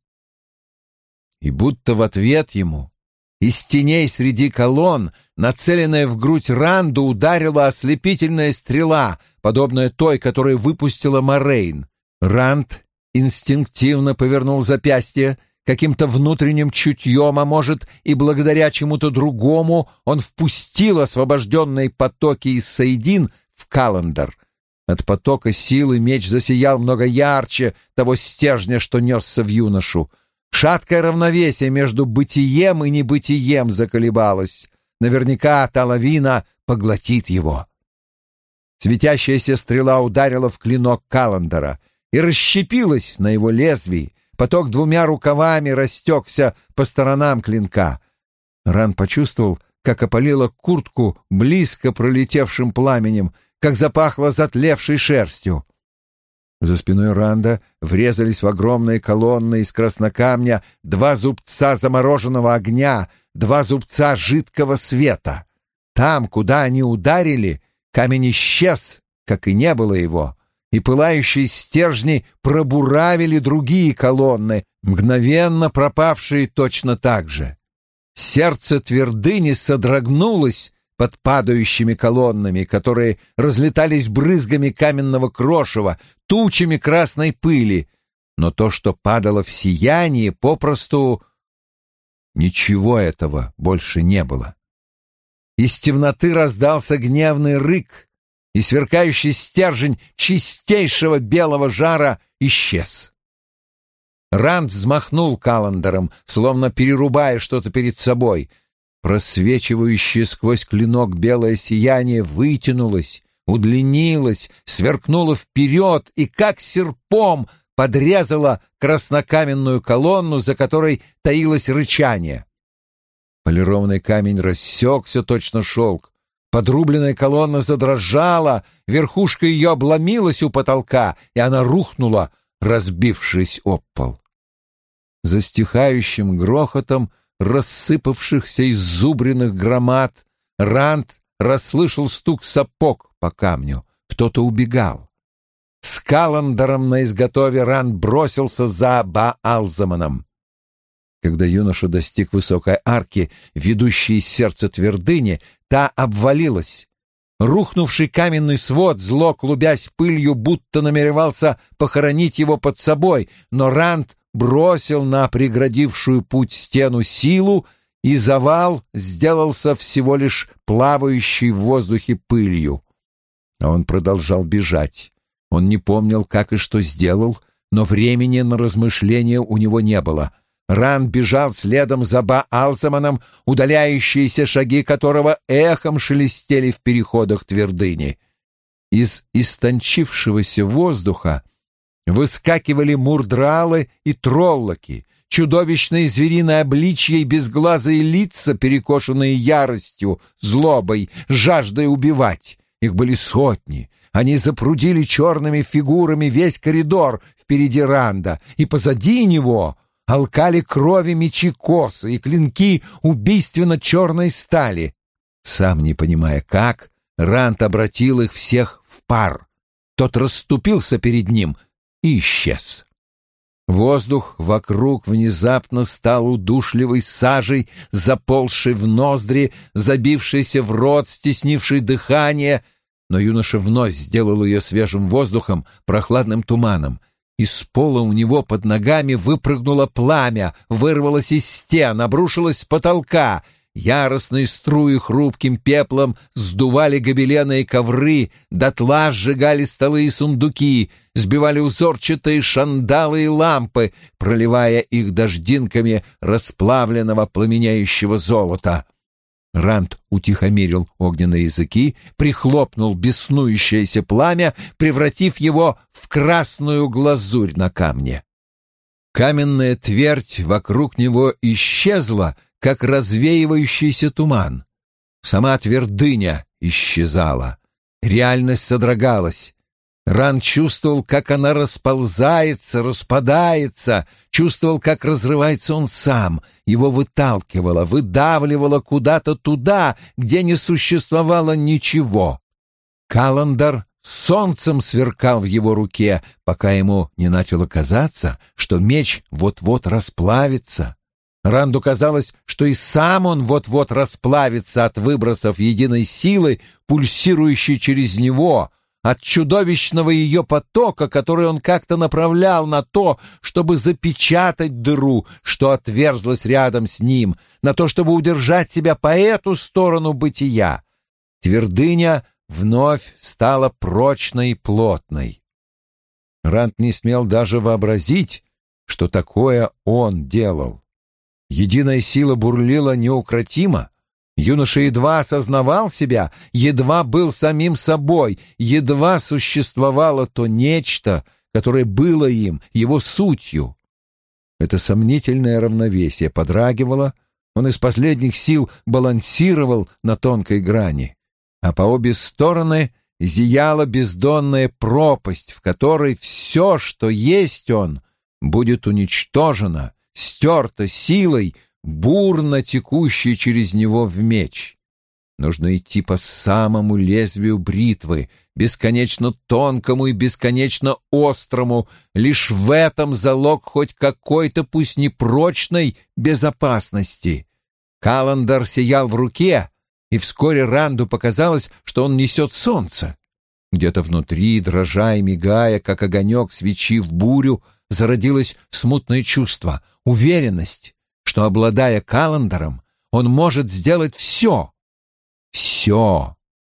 И будто в ответ ему из теней среди колонн, нацеленная в грудь Ранду, ударила ослепительная стрела, подобная той, которую выпустила Морейн. Ранд инстинктивно повернул запястье. Каким-то внутренним чутьем, а может и благодаря чему-то другому, он впустил освобожденные потоки из Саидин в Каландар. От потока силы меч засиял много ярче того стержня, что несся в юношу. Шаткое равновесие между бытием и небытием заколебалось. Наверняка та лавина поглотит его. Светящаяся стрела ударила в клинок Каландара и расщепилась на его лезвии. Поток двумя рукавами растекся по сторонам клинка. Ран почувствовал, как опалило куртку близко пролетевшим пламенем, как запахло затлевшей шерстью. За спиной Ранда врезались в огромные колонны из краснокамня два зубца замороженного огня, два зубца жидкого света. Там, куда они ударили, камень исчез, как и не было его, и пылающие стержни пробуравили другие колонны, мгновенно пропавшие точно так же. Сердце твердыни содрогнулось под падающими колоннами, которые разлетались брызгами каменного крошева, тучами красной пыли, но то, что падало в сиянии, попросту... Ничего этого больше не было. Из темноты раздался гневный рык, и сверкающий стержень чистейшего белого жара исчез. Ранд взмахнул Каландаром, словно перерубая что-то перед собой. Просвечивающее сквозь клинок белое сияние вытянулось, удлинилось, сверкнуло вперед и, как серпом, подрезало краснокаменную колонну, за которой таилось рычание. Полированный камень рассекся, точно шелк. Подрубленная колонна задрожала, верхушка ее обломилась у потолка, и она рухнула, разбившись об пол. За стихающим грохотом рассыпавшихся иззубренных громад Ранд расслышал стук сапог по камню. Кто-то убегал. С Каландером на изготове Ранд бросился за Баалзаманом. Когда юноша достиг высокой арки, ведущей из сердца твердыни, та обвалилась. Рухнувший каменный свод, зло клубясь пылью, будто намеревался похоронить его под собой, но Ранд бросил на преградившую путь стену силу, и завал сделался всего лишь плавающей в воздухе пылью. А он продолжал бежать. Он не помнил, как и что сделал, но времени на размышления у него не было. Ранд бежал следом за Баалзаманом, удаляющиеся шаги которого эхом шелестели в переходах твердыни. Из истончившегося воздуха выскакивали мурдралы и троллоки, чудовищные звериные обличья и безглазые лица, перекошенные яростью, злобой, жаждой убивать. Их были сотни. Они запрудили черными фигурами весь коридор впереди Ранда, и позади него алкали крови мечи косы и клинки убийственно черной стали. Сам не понимая как, Ранд обратил их всех в пар. Тот расступился перед ним и исчез. Воздух вокруг внезапно стал удушливой сажей, заползшей в ноздри, забившейся в рот, стеснившей дыхание, но юноша вновь сделал ее свежим воздухом, прохладным туманом. Из пола у него под ногами выпрыгнуло пламя, вырвалось из стен, обрушилось с потолка. Яростные струи хрупким пеплом сдували гобелены и ковры, дотла сжигали столы и сундуки, сбивали узорчатые шандалы и лампы, проливая их дождинками расплавленного пламеняющего золота. Ранд утихомирил огненные языки, прихлопнул беснующееся пламя, превратив его в красную глазурь на камне. Каменная твердь вокруг него исчезла, как развеивающийся туман. Сама твердыня исчезала. Реальность содрогалась. Ранд чувствовал, как она расползается, распадается, чувствовал, как разрывается он сам. Его выталкивало, выдавливало куда-то туда, где не существовало ничего. Каландар солнцем сверкал в его руке, пока ему не начало казаться, что меч вот-вот расплавится. Ранду казалось, что и сам он вот-вот расплавится от выбросов единой силы, пульсирующей через него, от чудовищного ее потока, который он как-то направлял на то, чтобы запечатать дыру, что отверзлась рядом с ним, на то, чтобы удержать себя по эту сторону бытия. Твердыня вновь стала прочной и плотной. Ранд не смел даже вообразить, что такое он делал. Единая сила бурлила неукротимо. Юноша едва осознавал себя, едва был самим собой, едва существовало то нечто, которое было им, его сутью. Это сомнительное равновесие подрагивало, он из последних сил балансировал на тонкой грани, а по обе стороны зияла бездонная пропасть, в которой все, что есть он, будет уничтожено, стерто силой, бурно текущей через него в меч. Нужно идти по самому лезвию бритвы, бесконечно тонкому и бесконечно острому. Лишь в этом залог хоть какой-то, пусть непрочной, безопасности. Каландар сиял в руке, и вскоре Ранду показалось, что он несет солнце. Где-то внутри, дрожа и мигая, как огонек свечи в бурю, зародилось смутное чувство, уверенность, что, обладая Каландаром, он может сделать все. Все.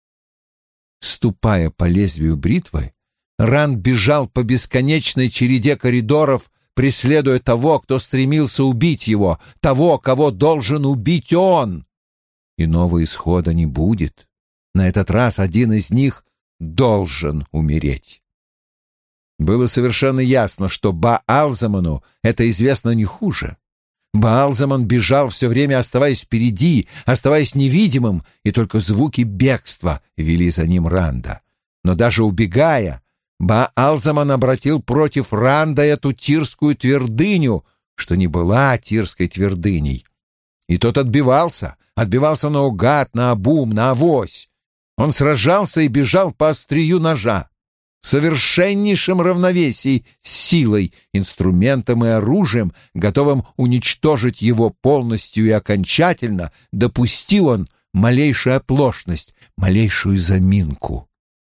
Ступая по лезвию бритвы, Ранд бежал по бесконечной череде коридоров, преследуя того, кто стремился убить его, того, кого должен убить он. Иного исхода не будет. На этот раз один из них должен умереть. Было совершенно ясно, что Баалзаману это известно не хуже. Баалзаман бежал все время, оставаясь впереди, оставаясь невидимым, и только звуки бегства вели за ним Ранда. Но даже убегая, Баалзаман обратил против Ранда эту тирскую твердыню, что не была тирской твердыней. И тот отбивался, отбивался наугад, наобум, наавось. Он сражался и бежал по острию ножа, в совершеннейшем равновесии с силой, инструментом и оружием, готовым уничтожить его полностью и окончательно, допусти он малейшую оплошность, малейшую заминку.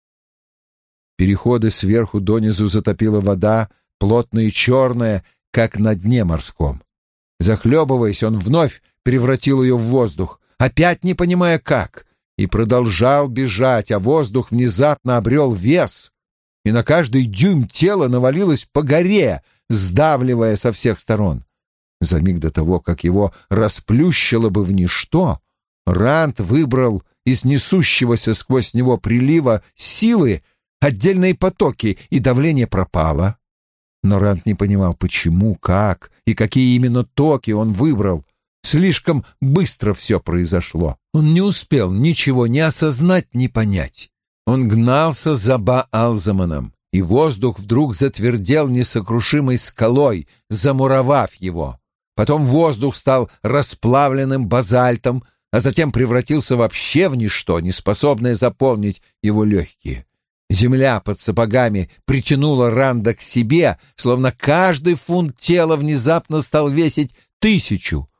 Переходы сверху донизу затопила вода, плотная и черная, как на дне морском. Захлебываясь, он вновь превратил ее в воздух, опять не понимая как, и продолжал бежать, а воздух внезапно обрел вес, и на каждый дюйм тела навалилось по горе, сдавливая со всех сторон. За миг до того, как его расплющило бы в ничто, Ранд выбрал из несущегося сквозь него прилива силы отдельные потоки, и давление пропало. Но Ранд не понимал, почему, как и какие именно токи он выбрал. Слишком быстро все произошло. Он не успел ничего ни осознать, ни понять. Он гнался за Баалзаманом, и воздух вдруг затвердел несокрушимой скалой, замуровав его. Потом воздух стал расплавленным базальтом, а затем превратился вообще в ничто, неспособное заполнить его легкие. Земля под сапогами притянула Ранда к себе, словно каждый фунт тела внезапно стал весить тысячу.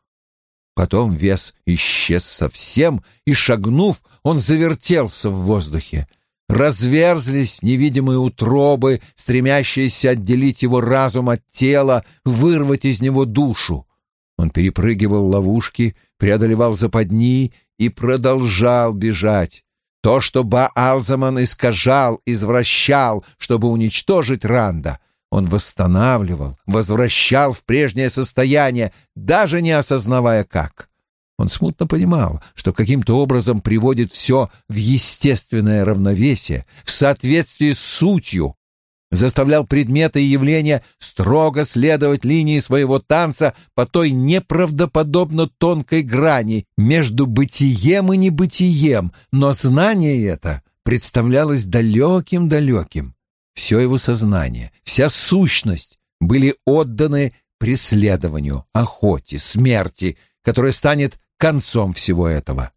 Потом вес исчез совсем, и, шагнув, он завертелся в воздухе. Разверзлись невидимые утробы, стремящиеся отделить его разум от тела, вырвать из него душу. Он перепрыгивал ловушки, преодолевал западни и продолжал бежать. То, что Баалзаман искажал, извращал, чтобы уничтожить Ранда, он восстанавливал, возвращал в прежнее состояние, даже не осознавая как. Он смутно понимал, что каким-то образом приводит все в естественное равновесие, в соответствии с сутью, заставлял предметы и явления строго следовать линии своего танца по той неправдоподобно тонкой грани между бытием и небытием, но знание это представлялось далеким-далеким. Все его сознание, вся сущность были отданы преследованию, охоте, смерти, которая станет концом всего этого.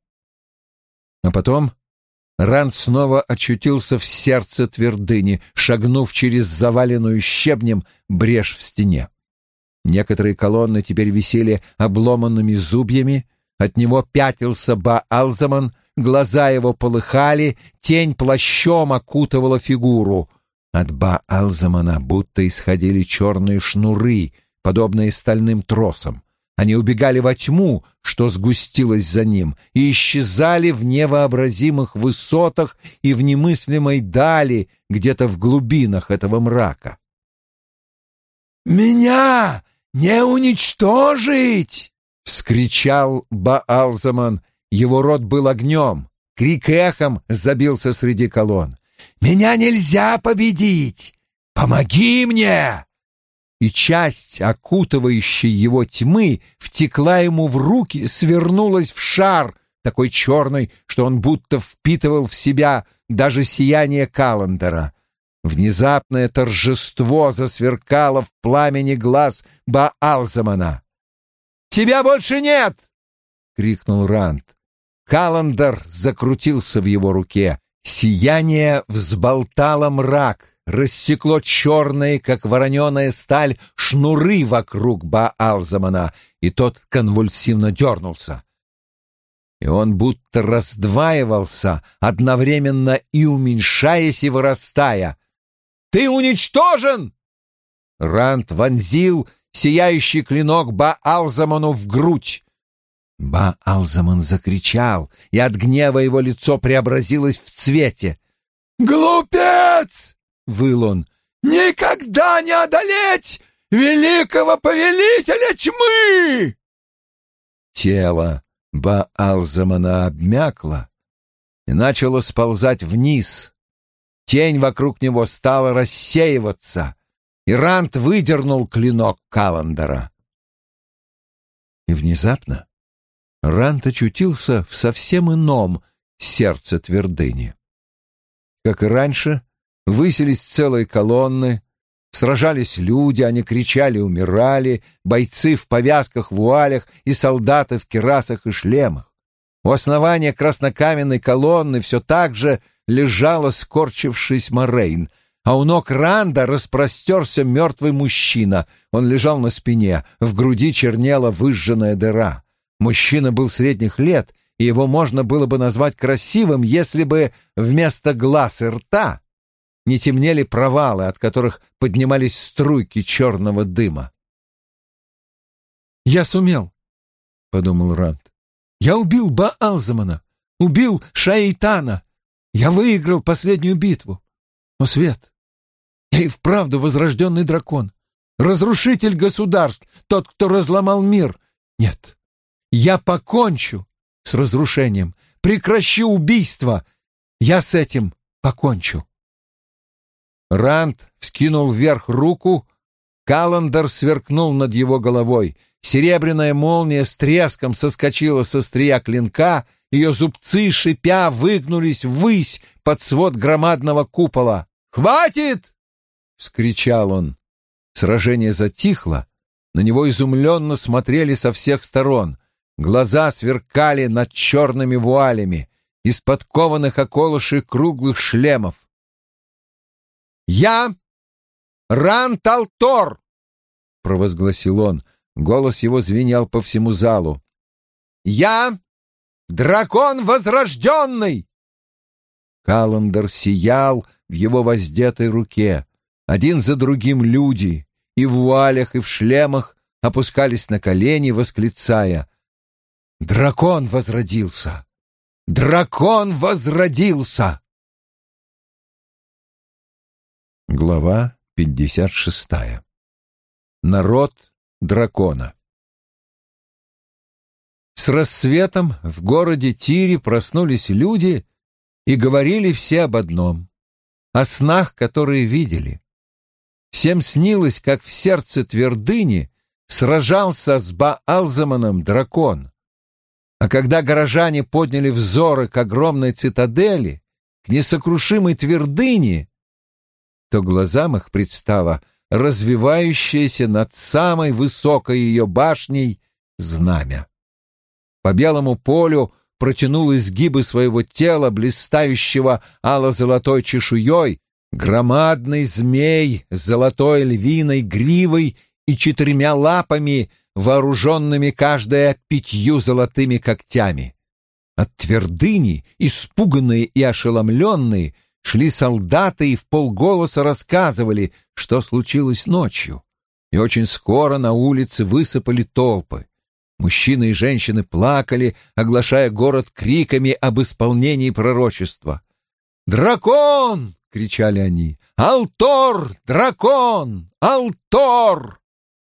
А потом Ранд снова очутился в сердце твердыни, шагнув через заваленную щебнем брешь в стене. Некоторые колонны теперь висели обломанными зубьями, от него пятился Баалзаман, глаза его полыхали, тень плащом окутывала фигуру. От Баалзамана будто исходили черные шнуры, подобные стальным тросам. Они убегали во тьму, что сгустилась за ним, и исчезали в невообразимых высотах и в немыслимой дали, где-то в глубинах этого мрака. «Меня не уничтожить!» — вскричал Баалзаман. Его рот был огнем, крик эхом забился среди колонн. «Меня нельзя победить! Помоги мне!» И часть окутывающей его тьмы втекла ему в руки, свернулась в шар, такой черный, что он будто впитывал в себя даже сияние Каландера. Внезапное торжество засверкало в пламени глаз Баалзамана. «Тебя больше нет!» — крикнул Ранд. Каландер закрутился в его руке. Сияние взболтало мрак, рассекло черные, как вороненая сталь, шнуры вокруг Баалзамана, и тот конвульсивно дернулся. И он будто раздваивался, одновременно и уменьшаясь, и вырастая. «Ты уничтожен!» Ранд вонзил сияющий клинок Баалзаману в грудь. Баалзаман закричал, и от гнева его лицо преобразилось в цвете. «Глупец!» — выл он. «Никогда не одолеть великого повелителя тьмы!» Тело Баалзамана обмякло и начало сползать вниз. Тень вокруг него стала рассеиваться, и Ранд выдернул клинок Каландера. И внезапно Рант очутился в совсем ином сердце твердыни. Как и раньше, высились целые колонны, сражались люди, они кричали, умирали, бойцы в повязках, вуалях и солдаты в кирасах и шлемах. У основания краснокаменной колонны все так же лежала, скорчившись, Морейн, а у ног Ранда распростерся мертвый мужчина. Он лежал на спине, в груди чернела выжженная дыра. Мужчина был средних лет, и его можно было бы назвать красивым, если бы вместо глаз и рта не темнели провалы, от которых поднимались струйки черного дыма. «Я сумел», — подумал Ранд. «Я убил Баалзамана, убил Шаитана. Я выиграл последнюю битву. О, Свет, я и вправду возрожденный дракон, разрушитель государств, тот, кто разломал мир. Нет, я покончу с разрушением, прекращу убийство. Я с этим покончу». Ранд вскинул вверх руку, Каландер сверкнул над его головой. Серебряная молния с треском соскочила со острия клинка, ее зубцы, шипя, выгнулись ввысь под свод громадного купола. «Хватит!» — вскричал он. Сражение затихло, на него изумленно смотрели со всех сторон. Глаза сверкали над черными вуалями, из подкованных околышей круглых шлемов. «Я Рант Алтор!» — провозгласил он. Голос его звенел по всему залу. «Я дракон возрожденный!» Каландер сиял в его воздетой руке. Один за другим люди и в вуалях, и в шлемах опускались на колени, восклицая: «Дракон возродился! Дракон возродился!» Глава пятьдесят шестая. Народ дракона. С рассветом в городе Тире проснулись люди и говорили все об одном — о снах, которые видели. Всем снилось, как в сердце твердыни сражался с Баалзаманом дракон. А когда горожане подняли взоры к огромной цитадели, к несокрушимой твердыне, то глазам их предстало развивающееся над самой высокой ее башней знамя. По белому полю протянул изгибы своего тела, блистающего ало-золотой чешуей, громадный змей с золотой львиной гривой и четырьмя лапами, вооруженными каждая пятью золотыми когтями. От твердыни, испуганные и ошеломленные, шли солдаты и вполголоса рассказывали, что случилось ночью. И очень скоро на улице высыпали толпы. Мужчины и женщины плакали, оглашая город криками об исполнении пророчества. «Дракон!» — кричали они. «Алтор! Дракон! Алтор!»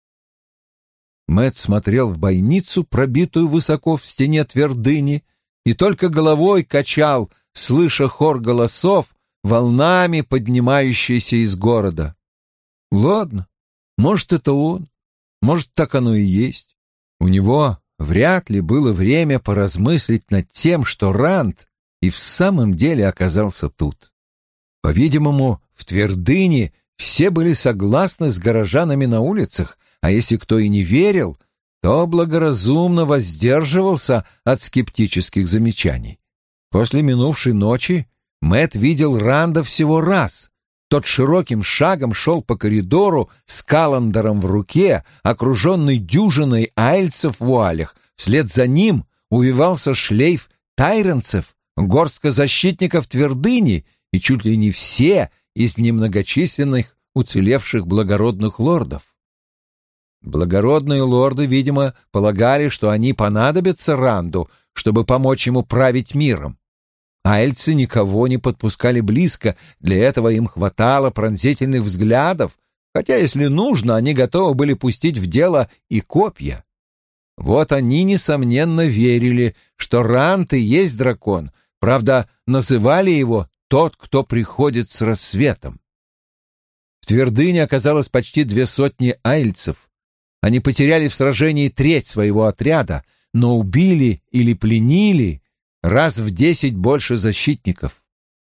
Мэтт смотрел в бойницу, пробитую высоко в стене твердыни, и только головой качал, слыша хор голосов, волнами поднимающиеся из города. Ладно, может, это он, может, так оно и есть. У него вряд ли было время поразмыслить над тем, что Ранд и в самом деле оказался тут. По-видимому, в твердыне все были согласны с горожанами на улицах, а если кто и не верил, то благоразумно воздерживался от скептических замечаний. После минувшей ночи Мэтт видел Ранда всего раз. Тот широким шагом шел по коридору с Каландером в руке, окруженный дюжиной айльцев в вуалях. Вслед за ним увивался шлейф тайронцев, горстка защитников твердыни и чуть ли не все из немногочисленных уцелевших благородных лордов. Благородные лорды, видимо, полагали, что они понадобятся Ранду, чтобы помочь ему править миром. Айльцы никого не подпускали близко, для этого им хватало пронзительных взглядов, хотя, если нужно, они готовы были пустить в дело и копья. Вот они, несомненно, верили, что Ранд и есть дракон, правда, называли его «тот, кто приходит с рассветом». В твердыне оказалось почти две сотни айльцев. Они потеряли в сражении треть своего отряда, но убили или пленили раз в десять больше защитников.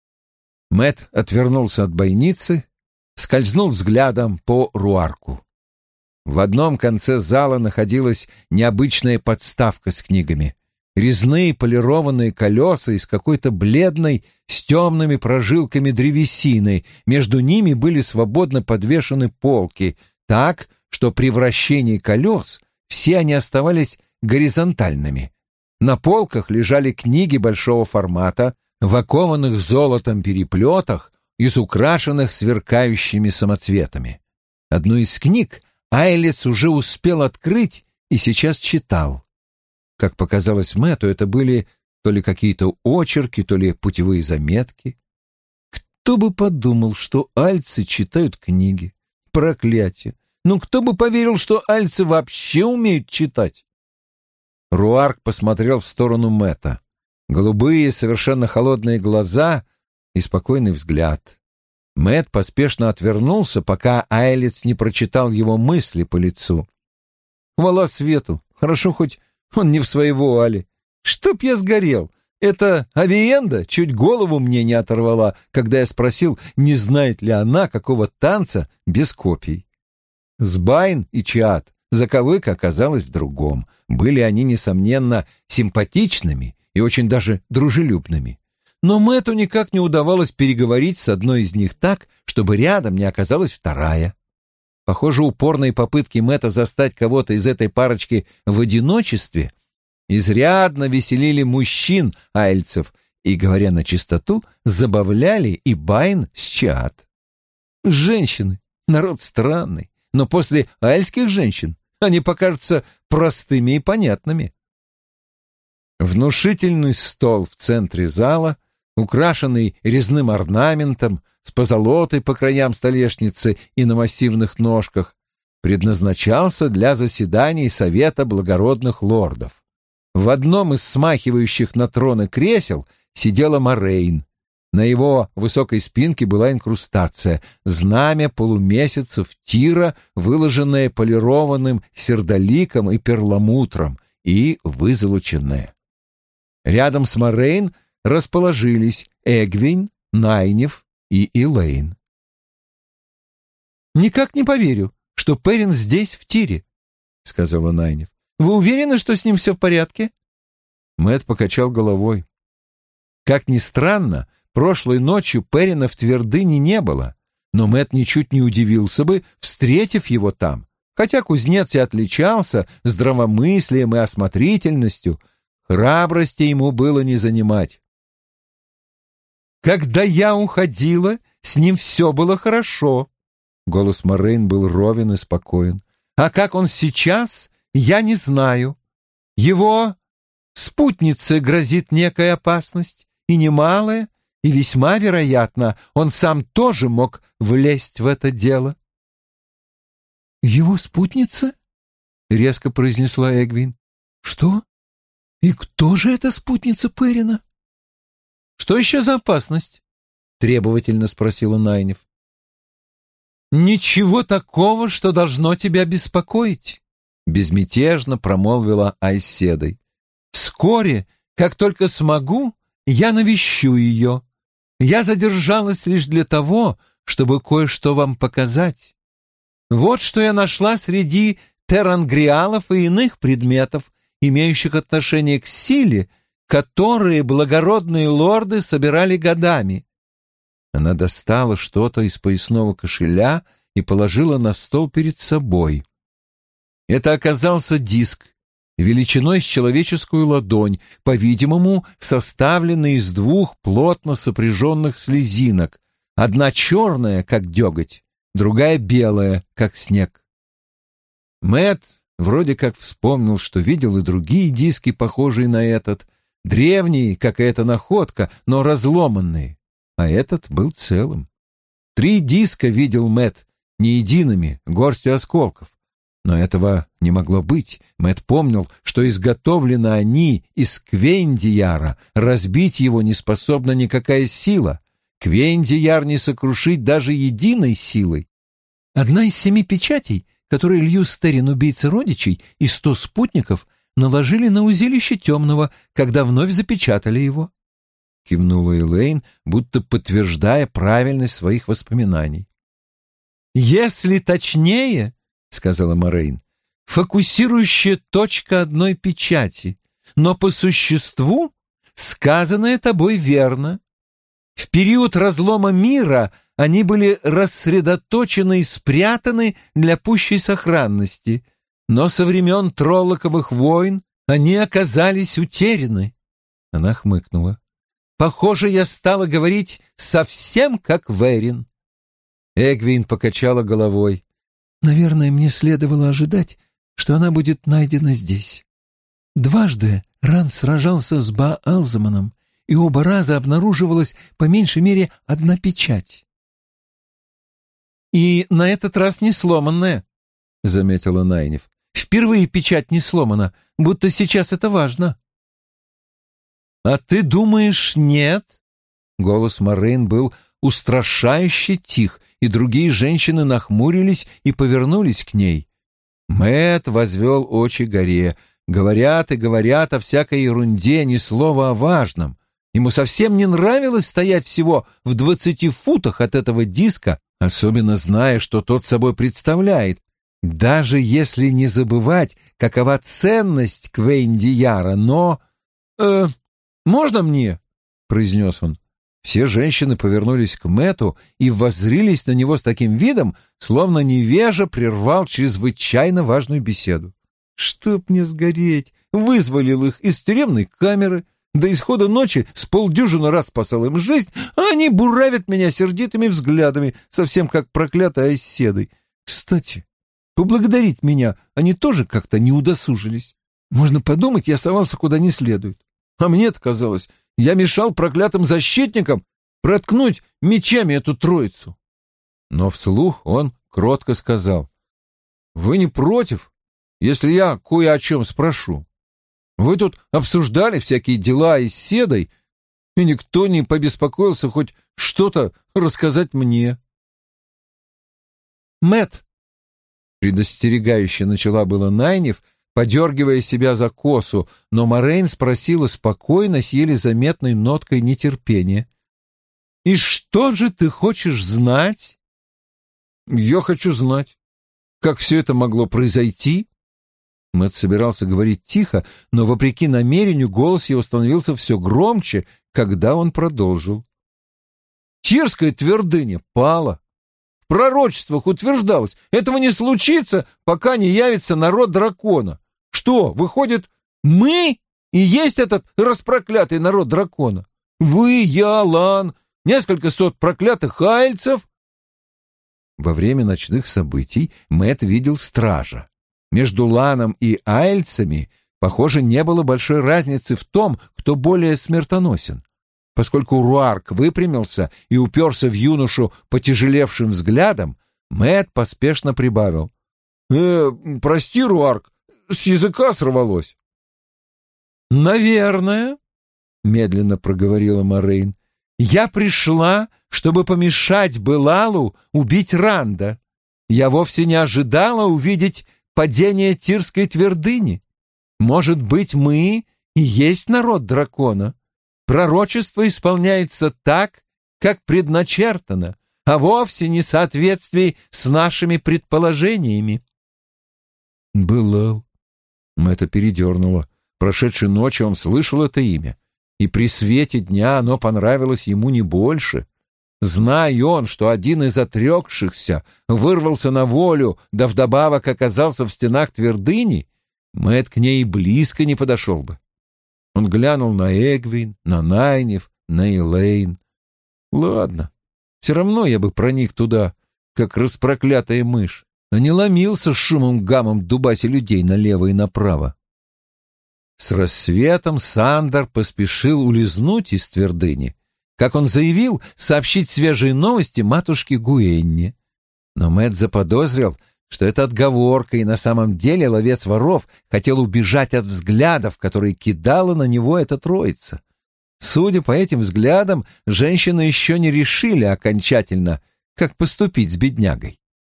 Мэтт отвернулся от бойницы, скользнул взглядом по руарку. В одном конце зала находилась необычная подставка с книгами. Резные полированные колеса из какой-то бледной с темными прожилками древесины. Между ними были свободно подвешены полки, так, что при вращении колес все они оставались горизонтальными. На полках лежали книги большого формата, в окованных золотом переплетах, изукрашенных сверкающими самоцветами. Одну из книг Айлец уже успел открыть и сейчас читал. Как показалось Мэтту, это были то ли какие-то очерки, то ли путевые заметки. Кто бы подумал, что альцы читают книги? Проклятие! Ну кто бы поверил, что альцы вообще умеют читать? Руарк посмотрел в сторону Мэтта. Голубые, совершенно холодные глаза и спокойный взгляд. Мэтт поспешно отвернулся, пока Айлец не прочитал его мысли по лицу. Хвала свету! Хорошо, хоть он не в своей вуале. Чтоб я сгорел! Эта Авиенда чуть голову мне не оторвала, когда я спросил, не знает ли она какого танца без копий. Сбайн и Чиат заковыка оказалась в другом. Были они, несомненно, симпатичными и очень даже дружелюбными. Но Мэтту никак не удавалось переговорить с одной из них так, чтобы рядом не оказалась вторая. Похоже, упорные попытки Мэтта застать кого-то из этой парочки в одиночестве изрядно веселили мужчин айльцев и, говоря на чистоту, забавляли и Байн с Чиат. Женщины — народ странный, но после айльских женщин они покажутся простыми и понятными. Внушительный стол в центре зала, украшенный резным орнаментом, с позолотой по краям столешницы и на массивных ножках, предназначался для заседаний Совета благородных лордов. В одном из смахивающих на троны кресел сидела Морейн. На его высокой спинке была инкрустация — знамя полумесяцев Тира, выложенное полированным сердоликом и перламутром и вызолоченное. Рядом с Морейн расположились Эгвин, Найниф и Элейн. «Никак не поверю, что Перин здесь, в Тире», — сказала Найниф. «Вы уверены, что с ним все в порядке?» Мэтт покачал головой. Как ни странно, прошлой ночью Перина в твердыне не было, но Мэтт ничуть не удивился бы, встретив его там. Хотя кузнец и отличался здравомыслием и осмотрительностью, храбрости ему было не занимать. «Когда я уходила, с ним все было хорошо», — голос Морейн был ровен и спокоен. «А как он сейчас, я не знаю. Его спутнице грозит некая опасность, и немалая, и весьма вероятно, он сам тоже мог влезть в это дело». «Его спутница?» — резко произнесла Эгвин. «Что? И кто же эта спутница Перина?» «Что еще за опасность?» — требовательно спросила Найниф. «Ничего такого, что должно тебя беспокоить», — безмятежно промолвила Айседой. «Вскоре, как только смогу, я навещу ее. Я задержалась лишь для того, чтобы кое-что вам показать. Вот что я нашла среди терангриалов и иных предметов, имеющих отношение к силе, которые благородные лорды собирали годами». Она достала что-то из поясного кошеля и положила на стол перед собой. Это оказался диск, величиной с человеческую ладонь, по-видимому, составленный из двух плотно сопряженных слезинок, одна черная, как деготь, другая белая, как снег. Мэтт вроде как вспомнил, что видел и другие диски, похожие на этот, древние, как и эта находка, но разломанные, а этот был целым. Три диска видел Мэтт, не едиными, горстью осколков. Но этого не могло быть. Мэтт помнил, что изготовлены они из Квейндияра, разбить его не способна никакая сила. Квейндияр не сокрушить даже единой силой. Одна из семи печатей которые Льюстерин, убийца родичей, и сто спутников наложили на узилище темного, когда вновь запечатали его. Кивнула Элейн, будто подтверждая правильность своих воспоминаний. «Если точнее, — сказала Морейн, — фокусирующая точка одной печати, но по существу сказанное тобой верно. В период разлома мира они были рассредоточены и спрятаны для пущей сохранности, но со времен Троллоковых войн они оказались утеряны». Она хмыкнула. «Похоже, я стала говорить совсем как Верин». Эгвейн покачала головой. «Наверное, мне следовало ожидать, что она будет найдена здесь. Дважды Ранд сражался с Баалзаманом, и оба раза обнаруживалась по меньшей мере одна печать». «И на этот раз не сломанная», — заметила Найниф. «Впервые печать не сломана, будто сейчас это важно». «А ты думаешь, нет?» Голос Морейн был устрашающе тих, и другие женщины нахмурились и повернулись к ней. Мэтт возвел очи горе. Говорят и говорят о всякой ерунде, ни слова о важном. Ему совсем не нравилось стоять всего в двадцати футах от этого диска, особенно зная, что тот собой представляет, даже если не забывать, какова ценность Квейн-Дияра, но... «Э, можно мне?» — произнес он. Все женщины повернулись к Мэтту и воззрились на него с таким видом, словно невежа прервал чрезвычайно важную беседу. «Чтоб не сгореть!» Вызволил их из тюремной камеры, до исхода ночи с полдюжины раз спасал им жизнь, а они буравят меня сердитыми взглядами, совсем как проклятые оседой. Кстати, поблагодарить меня они тоже как-то не удосужились. Можно подумать, я совался куда не следует. А мне-то казалось, я мешал проклятым защитникам проткнуть мечами эту троицу. Но вслух он кротко сказал: «Вы не против, если я кое о чем спрошу? Вы тут обсуждали всякие дела и с Седой, и никто не побеспокоился хоть что-то рассказать мне». «Мэтт», — предостерегающе начала было Найниф, подергивая себя за косу, но Морейн спросила спокойно, с еле заметной ноткой нетерпения: «И что же ты хочешь знать?» «Я хочу знать, как все это могло произойти». Мэтт собирался говорить тихо, но, вопреки намерению, голос его становился все громче, когда он продолжил. «Тирская твердыня пала. В пророчествах утверждалось, этого не случится, пока не явится народ дракона. Что, выходит, мы и есть этот распроклятый народ дракона? Вы, я, Лан, несколько сот проклятых айльцев?» Во время ночных событий Мэтт видел стража. Между Ланом и айльцами, похоже, не было большой разницы в том, кто более смертоносен. Поскольку Руарк выпрямился и уперся в юношу потяжелевшим взглядом, Мэтт поспешно прибавил: «Э, прости, Руарк, с языка сорвалось». «Наверное», — медленно проговорила Морейн, — «я пришла, чтобы помешать Белалу убить Ранда. Я вовсе не ожидала увидеть падение Тирской твердыни. Может быть, мы и есть народ дракона. Пророчество исполняется так, как предначертано, а вовсе не в соответствии с нашими предположениями». «Белал». Мэтта передернуло. Прошедшей ночью он слышал это имя, и при свете дня оно понравилось ему не больше. Зная он, что один из отрекшихся вырвался на волю, да вдобавок оказался в стенах твердыни, Мэтт к ней близко не подошел бы. Он глянул на Эгвин, на Найниф, на Элейн. Ладно, все равно я бы проник туда, как распроклятая мышь, а не ломился с шумом гамом дубаси людей налево и направо. С рассветом Сандер поспешил улизнуть из твердыни, как он заявил, сообщить свежие новости матушке Гуэнне. Но Мэтт заподозрил, что это отговорка, и на самом деле ловец воров хотел убежать от взглядов, которые кидала на него эта троица. Судя по этим взглядам, женщины еще не решили окончательно, как поступить с беднягой.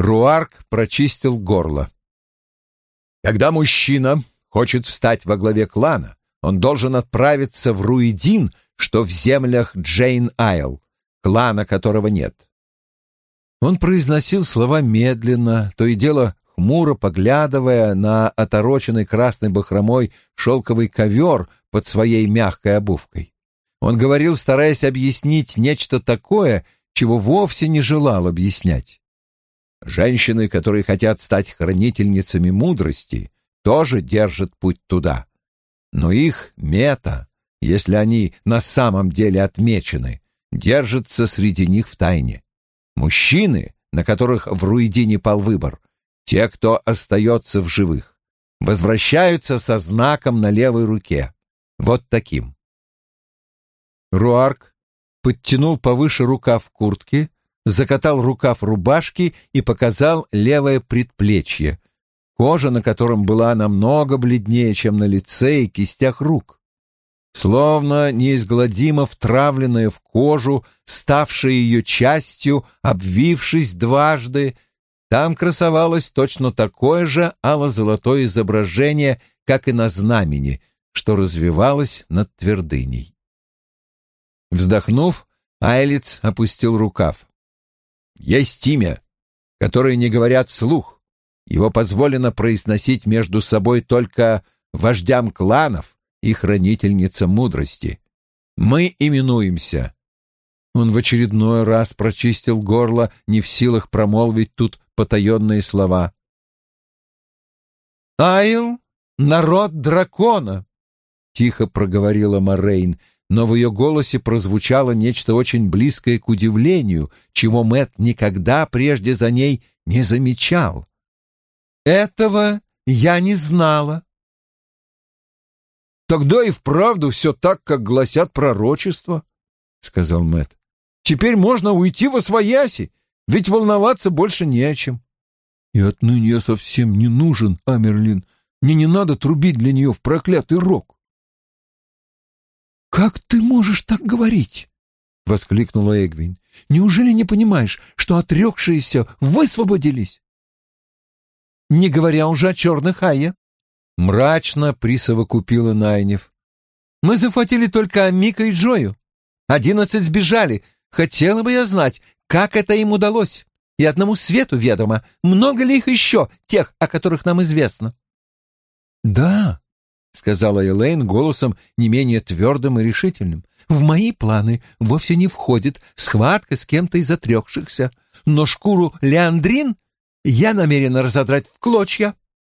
Руарк прочистил горло. Когда мужчина хочет встать во главе клана, он должен отправиться в Руидин, что в землях Джейн-Айл, клана которого нет. Он произносил слова медленно, то и дело хмуро поглядывая на отороченный красной бахромой шелковый ковер под своей мягкой обувкой. Он говорил, стараясь объяснить нечто такое, чего вовсе не желал объяснять. Женщины, которые хотят стать хранительницами мудрости, тоже держат путь туда. Но их мета, если они на самом деле отмечены, держится среди них в тайне. Мужчины, на которых в Руидине пал выбор, те, кто остается в живых, возвращаются со знаком на левой руке, вот таким. Руарк подтянул повыше рукав куртки, закатал рукав рубашки и показал левое предплечье, кожа на котором была намного бледнее, чем на лице и кистях рук. Словно неизгладимо втравленная в кожу, ставшая ее частью, обвившись дважды, там красовалось точно такое же ало-золотое изображение, как и на знамени, что развивалось над твердыней. Вздохнув, Айлиц опустил рукав. Есть имя, которое не говорят вслух. Его позволено произносить между собой только вождям кланов и хранительницам мудрости. Мы именуемся. Он в очередной раз прочистил горло, не в силах промолвить тут потаенные слова. «Айл — народ дракона», — тихо проговорила Морейн, но в ее голосе прозвучало нечто очень близкое к удивлению, чего Мэтт никогда прежде за ней не замечал. «Этого я не знала». «Тогда и вправду все так, как гласят пророчества», — сказал Мэтт. «Теперь можно уйти восвояси, ведь волноваться больше не о чем». «И отныне я совсем не нужен, Амерлин. Мне не надо трубить для нее в проклятый рог». «Как ты можешь так говорить?» — воскликнула Эгвин. «Неужели не понимаешь, что отрекшиеся высвободились?» «Не говоря уже о черных Айе», — мрачно присовокупила Найнев. «Мы захватили только Амика и Джою. Одиннадцать сбежали. Хотела бы я знать, как это им удалось. И одному свету ведомо, много ли их еще, тех, о которых нам известно». «Да», — сказала Элейн голосом не менее твердым и решительным, «в мои планы вовсе не входит схватка с кем-то из отрекшихся, но шкуру Леандрин я намерена разодрать в клочья».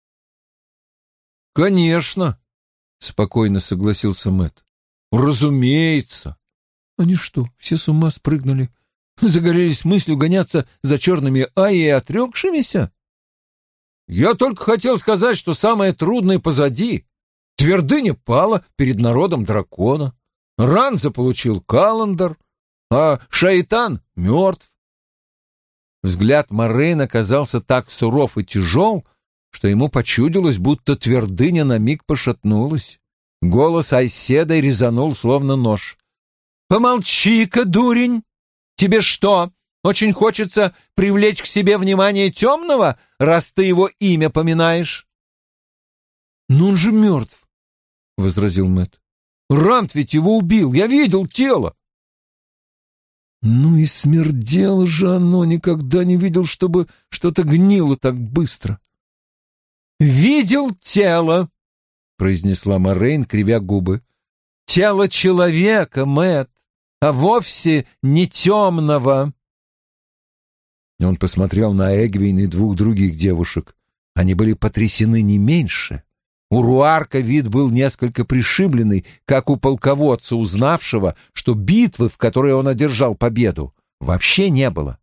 «Конечно», — спокойно согласился Мэтт. «Разумеется». «Они что, все с ума спрыгнули? Загорелись мыслью гоняться за черными Айи и отрекшимися?» «Я только хотел сказать, что самое трудное позади. Твердыня пала перед народом дракона. Ран заполучил Каландар, а Шайтан мертв». Взгляд Морейн оказался так суров и тяжел, что ему почудилось, будто твердыня на миг пошатнулась. Голос Айседой резанул, словно нож. «Помолчи-ка, дурень! Тебе что, очень хочется привлечь к себе внимание темного, раз ты его имя поминаешь?» «Но он же мертв», — возразил Мэтт. «Рант ведь его убил, я видел тело». «Ну и смердело же оно, никогда не видел, чтобы что-то гнило так быстро». «Видел тело», — произнесла Морейн, кривя губы. «Тело человека, Мэтт, а вовсе не темного». Он посмотрел на Эгвин и двух других девушек. Они были потрясены не меньше. У Руарка вид был несколько пришибленный, как у полководца, узнавшего, что битвы, в которой он одержал победу, вообще не было.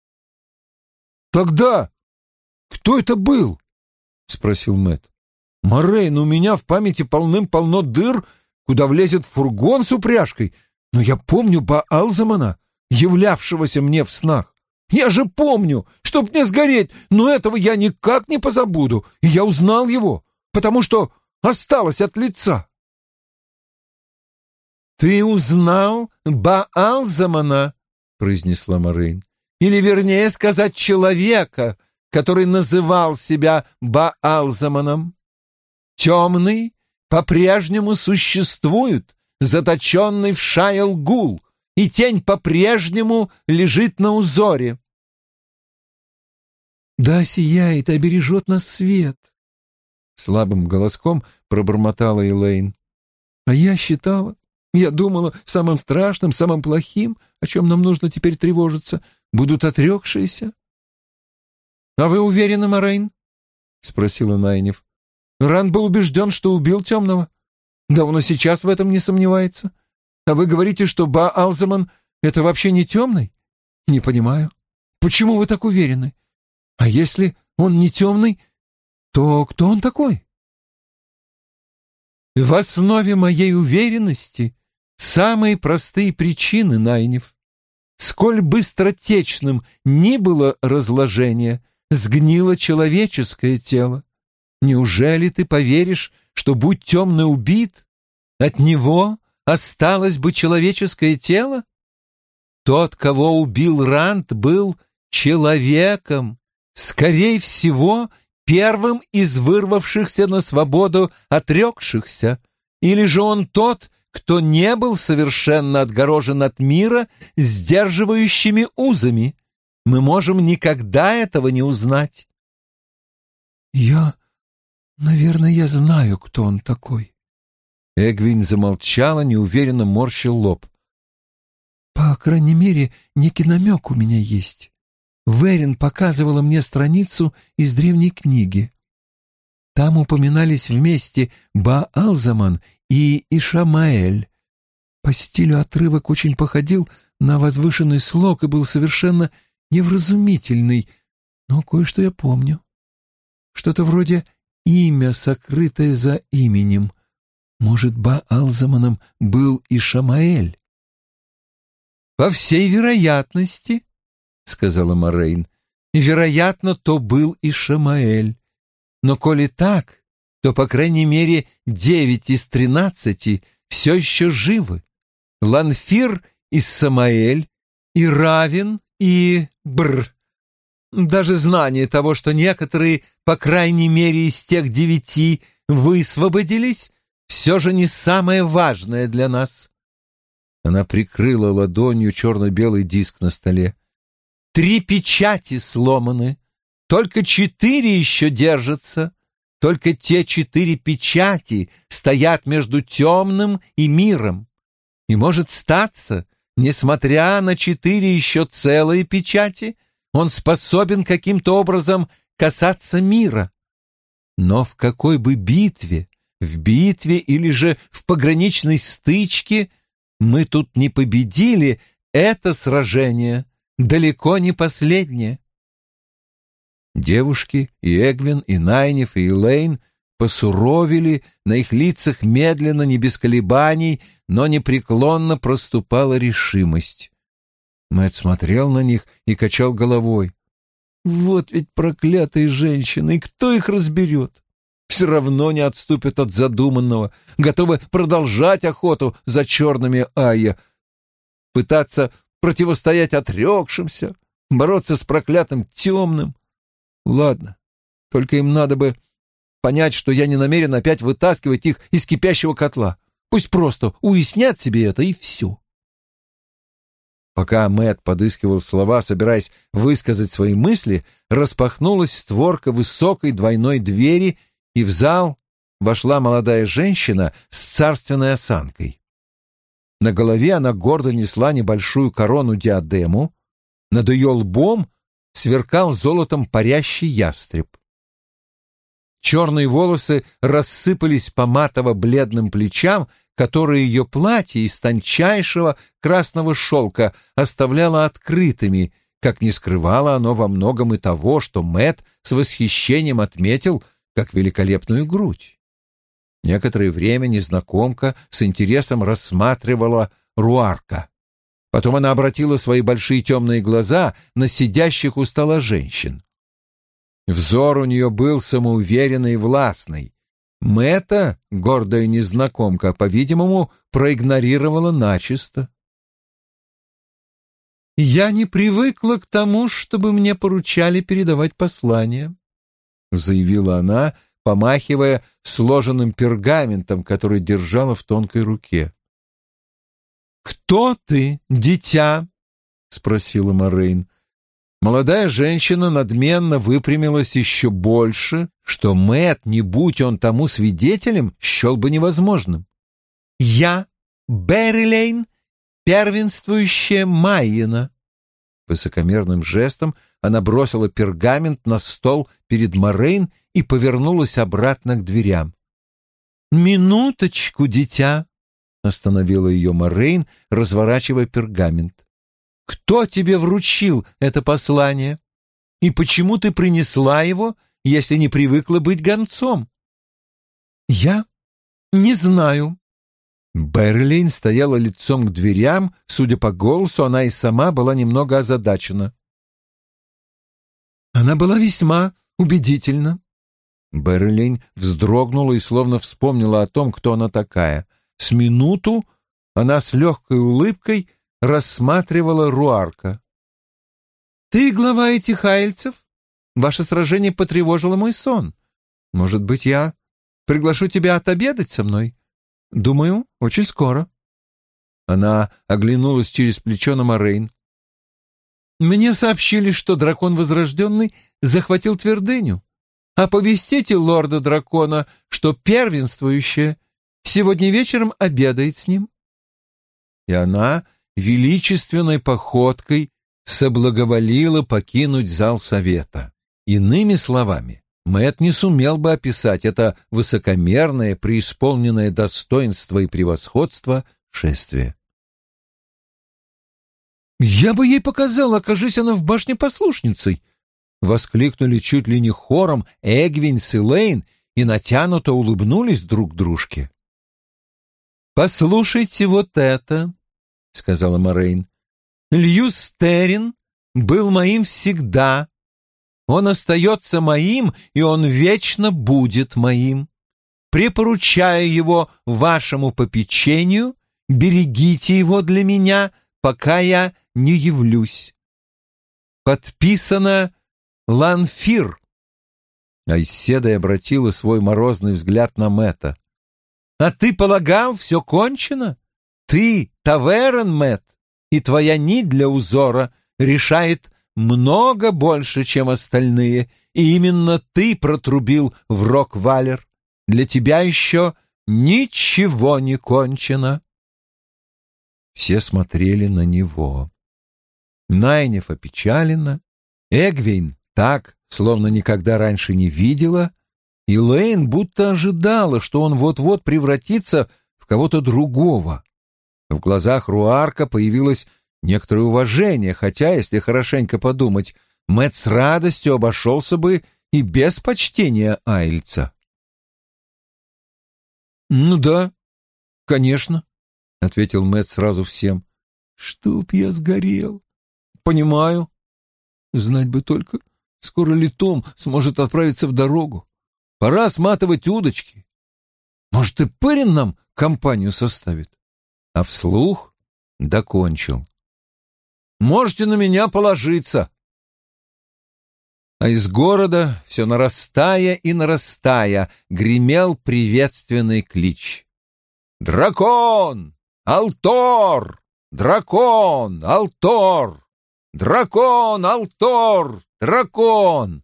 «Тогда кто это был?» — спросил Мэтт. «Морейн, у меня в памяти полным-полно дыр, куда влезет фургон с упряжкой, но я помню Баалзамана, являвшегося мне в снах. Я же помню, чтоб не сгореть, но этого я никак не позабуду, и я узнал его, потому что осталось от лица». «Ты узнал Баалзамана?» — произнесла Морейн. «Или, вернее сказать, человека, который называл себя Баалзаманом. Темный по-прежнему существует, заточенный в Шайл-Гул, и тень по-прежнему лежит на узоре. «Да сияет и обережет нас свет», — слабым голоском пробормотала Элейн. «А я считала, я думала, самым страшным, самым плохим, о чем нам нужно теперь тревожиться, будут отрекшиеся». «А вы уверены, Морейн?» — спросила Найниф. «Ран был убежден, что убил темного. Да он и сейчас в этом не сомневается. А вы говорите, что Баалзаман — это вообще не темный? Не понимаю. Почему вы так уверены? А если он не темный, то кто он такой?» «В основе моей уверенности самые простые причины, Найниф. Сколь быстротечным ни было разложение, сгнило человеческое тело. Неужели ты поверишь, что, будь темный убит, от него осталось бы человеческое тело? Тот, кого убил Ранд, был человеком, скорее всего, первым из вырвавшихся на свободу отрекшихся, или же он тот, кто не был совершенно отгорожен от мира сдерживающими узами. Мы можем никогда этого не узнать». «Я... наверное, я знаю, кто он такой». Эгвин замолчала, неуверенно морщил лоб. «По крайней мере, некий намек у меня есть. Верин показывала мне страницу из древней книги. Там упоминались вместе Баалзаман и Ишамаэль. По стилю отрывок очень походил на возвышенный слог и был совершенно невразумительный, но кое-что я помню. Что-то вроде имя, сокрытое за именем. Может, Баалзаманом был Ишамаэль?» «По всей вероятности», — сказала Морейн, — «вероятно, то был Ишамаэль. Но коли так, то, по крайней мере, девять из тринадцати все еще живы. Ланфир и Самаэль, и Равин, и Бр. Даже знание того, что некоторые, по крайней мере, из тех девяти высвободились, все же не самое важное для нас». Она прикрыла ладонью черно-белый диск на столе. «Три печати сломаны, только четыре еще держатся. Только те четыре печати стоят между темным и миром. И может статься, несмотря на четыре еще целые печати, он способен каким-то образом касаться мира. Но в какой бы битве, в битве или же в пограничной стычке мы тут не победили, это сражение далеко не последнее». Девушки, и Эгвин, и Найниф, и Элейн посуровили, на их лицах медленно, не без колебаний, но непреклонно проступала решимость. Мэтт смотрел на них и качал головой. «Вот ведь проклятые женщины, и кто их разберет? Все равно не отступят от задуманного, готовы продолжать охоту за черными Айя, пытаться противостоять отрекшимся, бороться с проклятым темным. Ладно, только им надо бы понять, что я не намерен опять вытаскивать их из кипящего котла. Пусть просто уяснят себе это, и все». Пока Мэтт подыскивал слова, собираясь высказать свои мысли, распахнулась створка высокой двойной двери, и в зал вошла молодая женщина с царственной осанкой. На голове она гордо несла небольшую корону-диадему, над ее лбом сверкал золотом парящий ястреб. Черные волосы рассыпались по матово-бледным плечам, которые ее платье из тончайшего красного шелка оставляло открытыми, как не скрывало оно во многом и того, что Мэтт с восхищением отметил как великолепную грудь. Некоторое время незнакомка с интересом рассматривала Руарка. Потом она обратила свои большие темные глаза на сидящих у стола женщин. Взор у нее был самоуверенный и властный. Мэтта, гордая незнакомка, по-видимому, проигнорировала начисто. «Я не привыкла к тому, чтобы мне поручали передавать послания», — заявила она, помахивая сложенным пергаментом, который держала в тонкой руке. «Кто ты, дитя?» — спросила Морейн. Молодая женщина надменно выпрямилась еще больше, что Мэтт, не будь он тому свидетелем, счел бы невозможным. «Я Беррилейн, первенствующая Майена». Высокомерным жестом она бросила пергамент на стол перед Морейн и повернулась обратно к дверям. «Минуточку, дитя», — остановила ее Морейн, разворачивая пергамент. «Кто тебе вручил это послание? И почему ты принесла его, если не привыкла быть гонцом?» «Я не знаю». Беррилейн стояла лицом к дверям, судя по голосу, она и сама была немного озадачена. «Она была весьма убедительна». Беррилейн вздрогнула и словно вспомнила о том, кто она такая. С минуту она с легкой улыбкой рассматривала Руарка. «Ты глава этих айльцев? Ваше сражение потревожило мой сон. Может быть, я приглашу тебя отобедать со мной? Думаю, очень скоро». Она оглянулась через плечо на Морейн. «Мне сообщили, что дракон Возрожденный захватил твердыню. Оповестите лорда-дракона, что первенствующая сегодня вечером обедает с ним». И она величественной походкой соблаговолила покинуть зал совета. Иными словами, Мэтт не сумел бы описать это высокомерное, преисполненное достоинства и превосходства шествие. «Я бы ей показал, окажись она в башне послушницей!» — воскликнули чуть ли не хором Эгвин и Лейн и натянуто улыбнулись друг дружке. «Послушайте вот это», — сказала Морейн. «Льюс Террин был моим всегда. Он остается моим, и он вечно будет моим. Препоручаю его вашему попечению, берегите его для меня, пока я не явлюсь. Подписано Ланфир». Айседа обратила свой морозный взгляд на Мэтта. «А ты полагал, все кончено? Ты, Таверн, Мэтт, и твоя нить для узора решает много больше, чем остальные, и именно ты протрубил в Рок-Валер. Для тебя еще ничего не кончено». Все смотрели на него. Найниф опечалена, Эгвейн так, словно никогда раньше не видела, и Лейн будто ожидала, что он вот-вот превратится в кого-то другого. В глазах Руарка появилось некоторое уважение, хотя, если хорошенько подумать, Мэтт с радостью обошелся бы и без почтения Айльца. «Ну да, конечно», — ответил Мэтт сразу всем. «Чтоб я сгорел». «Понимаю. Знать бы только, скоро ли Том сможет отправиться в дорогу. Пора сматывать удочки. Может, и Перин нам компанию составит?» А вслух докончил. «Можете на меня положиться». А из города, все нарастая и нарастая, гремел приветственный клич. «Дракон! Алтор! Дракон! Алтор! Дракон! Алтор! Дракон!»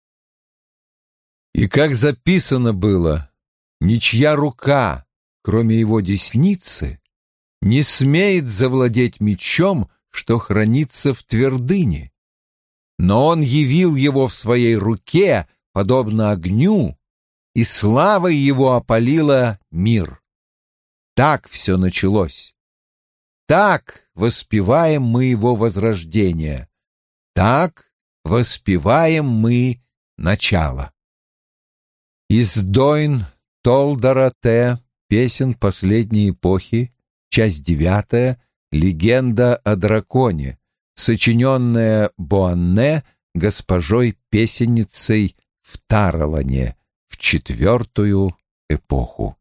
И как записано было, ничья рука, кроме его десницы, не смеет завладеть мечом, что хранится в твердыне. Но он явил его в своей руке, подобно огню, и славой его опалила мир. Так все началось. Так воспеваем мы его возрождение. Так воспеваем мы начало. Из Дойн Толдорате, песен последней эпохи, часть девятая, «Легенда о драконе», сочиненная Буанне госпожой-песенницей в Таралане в четвертую эпоху.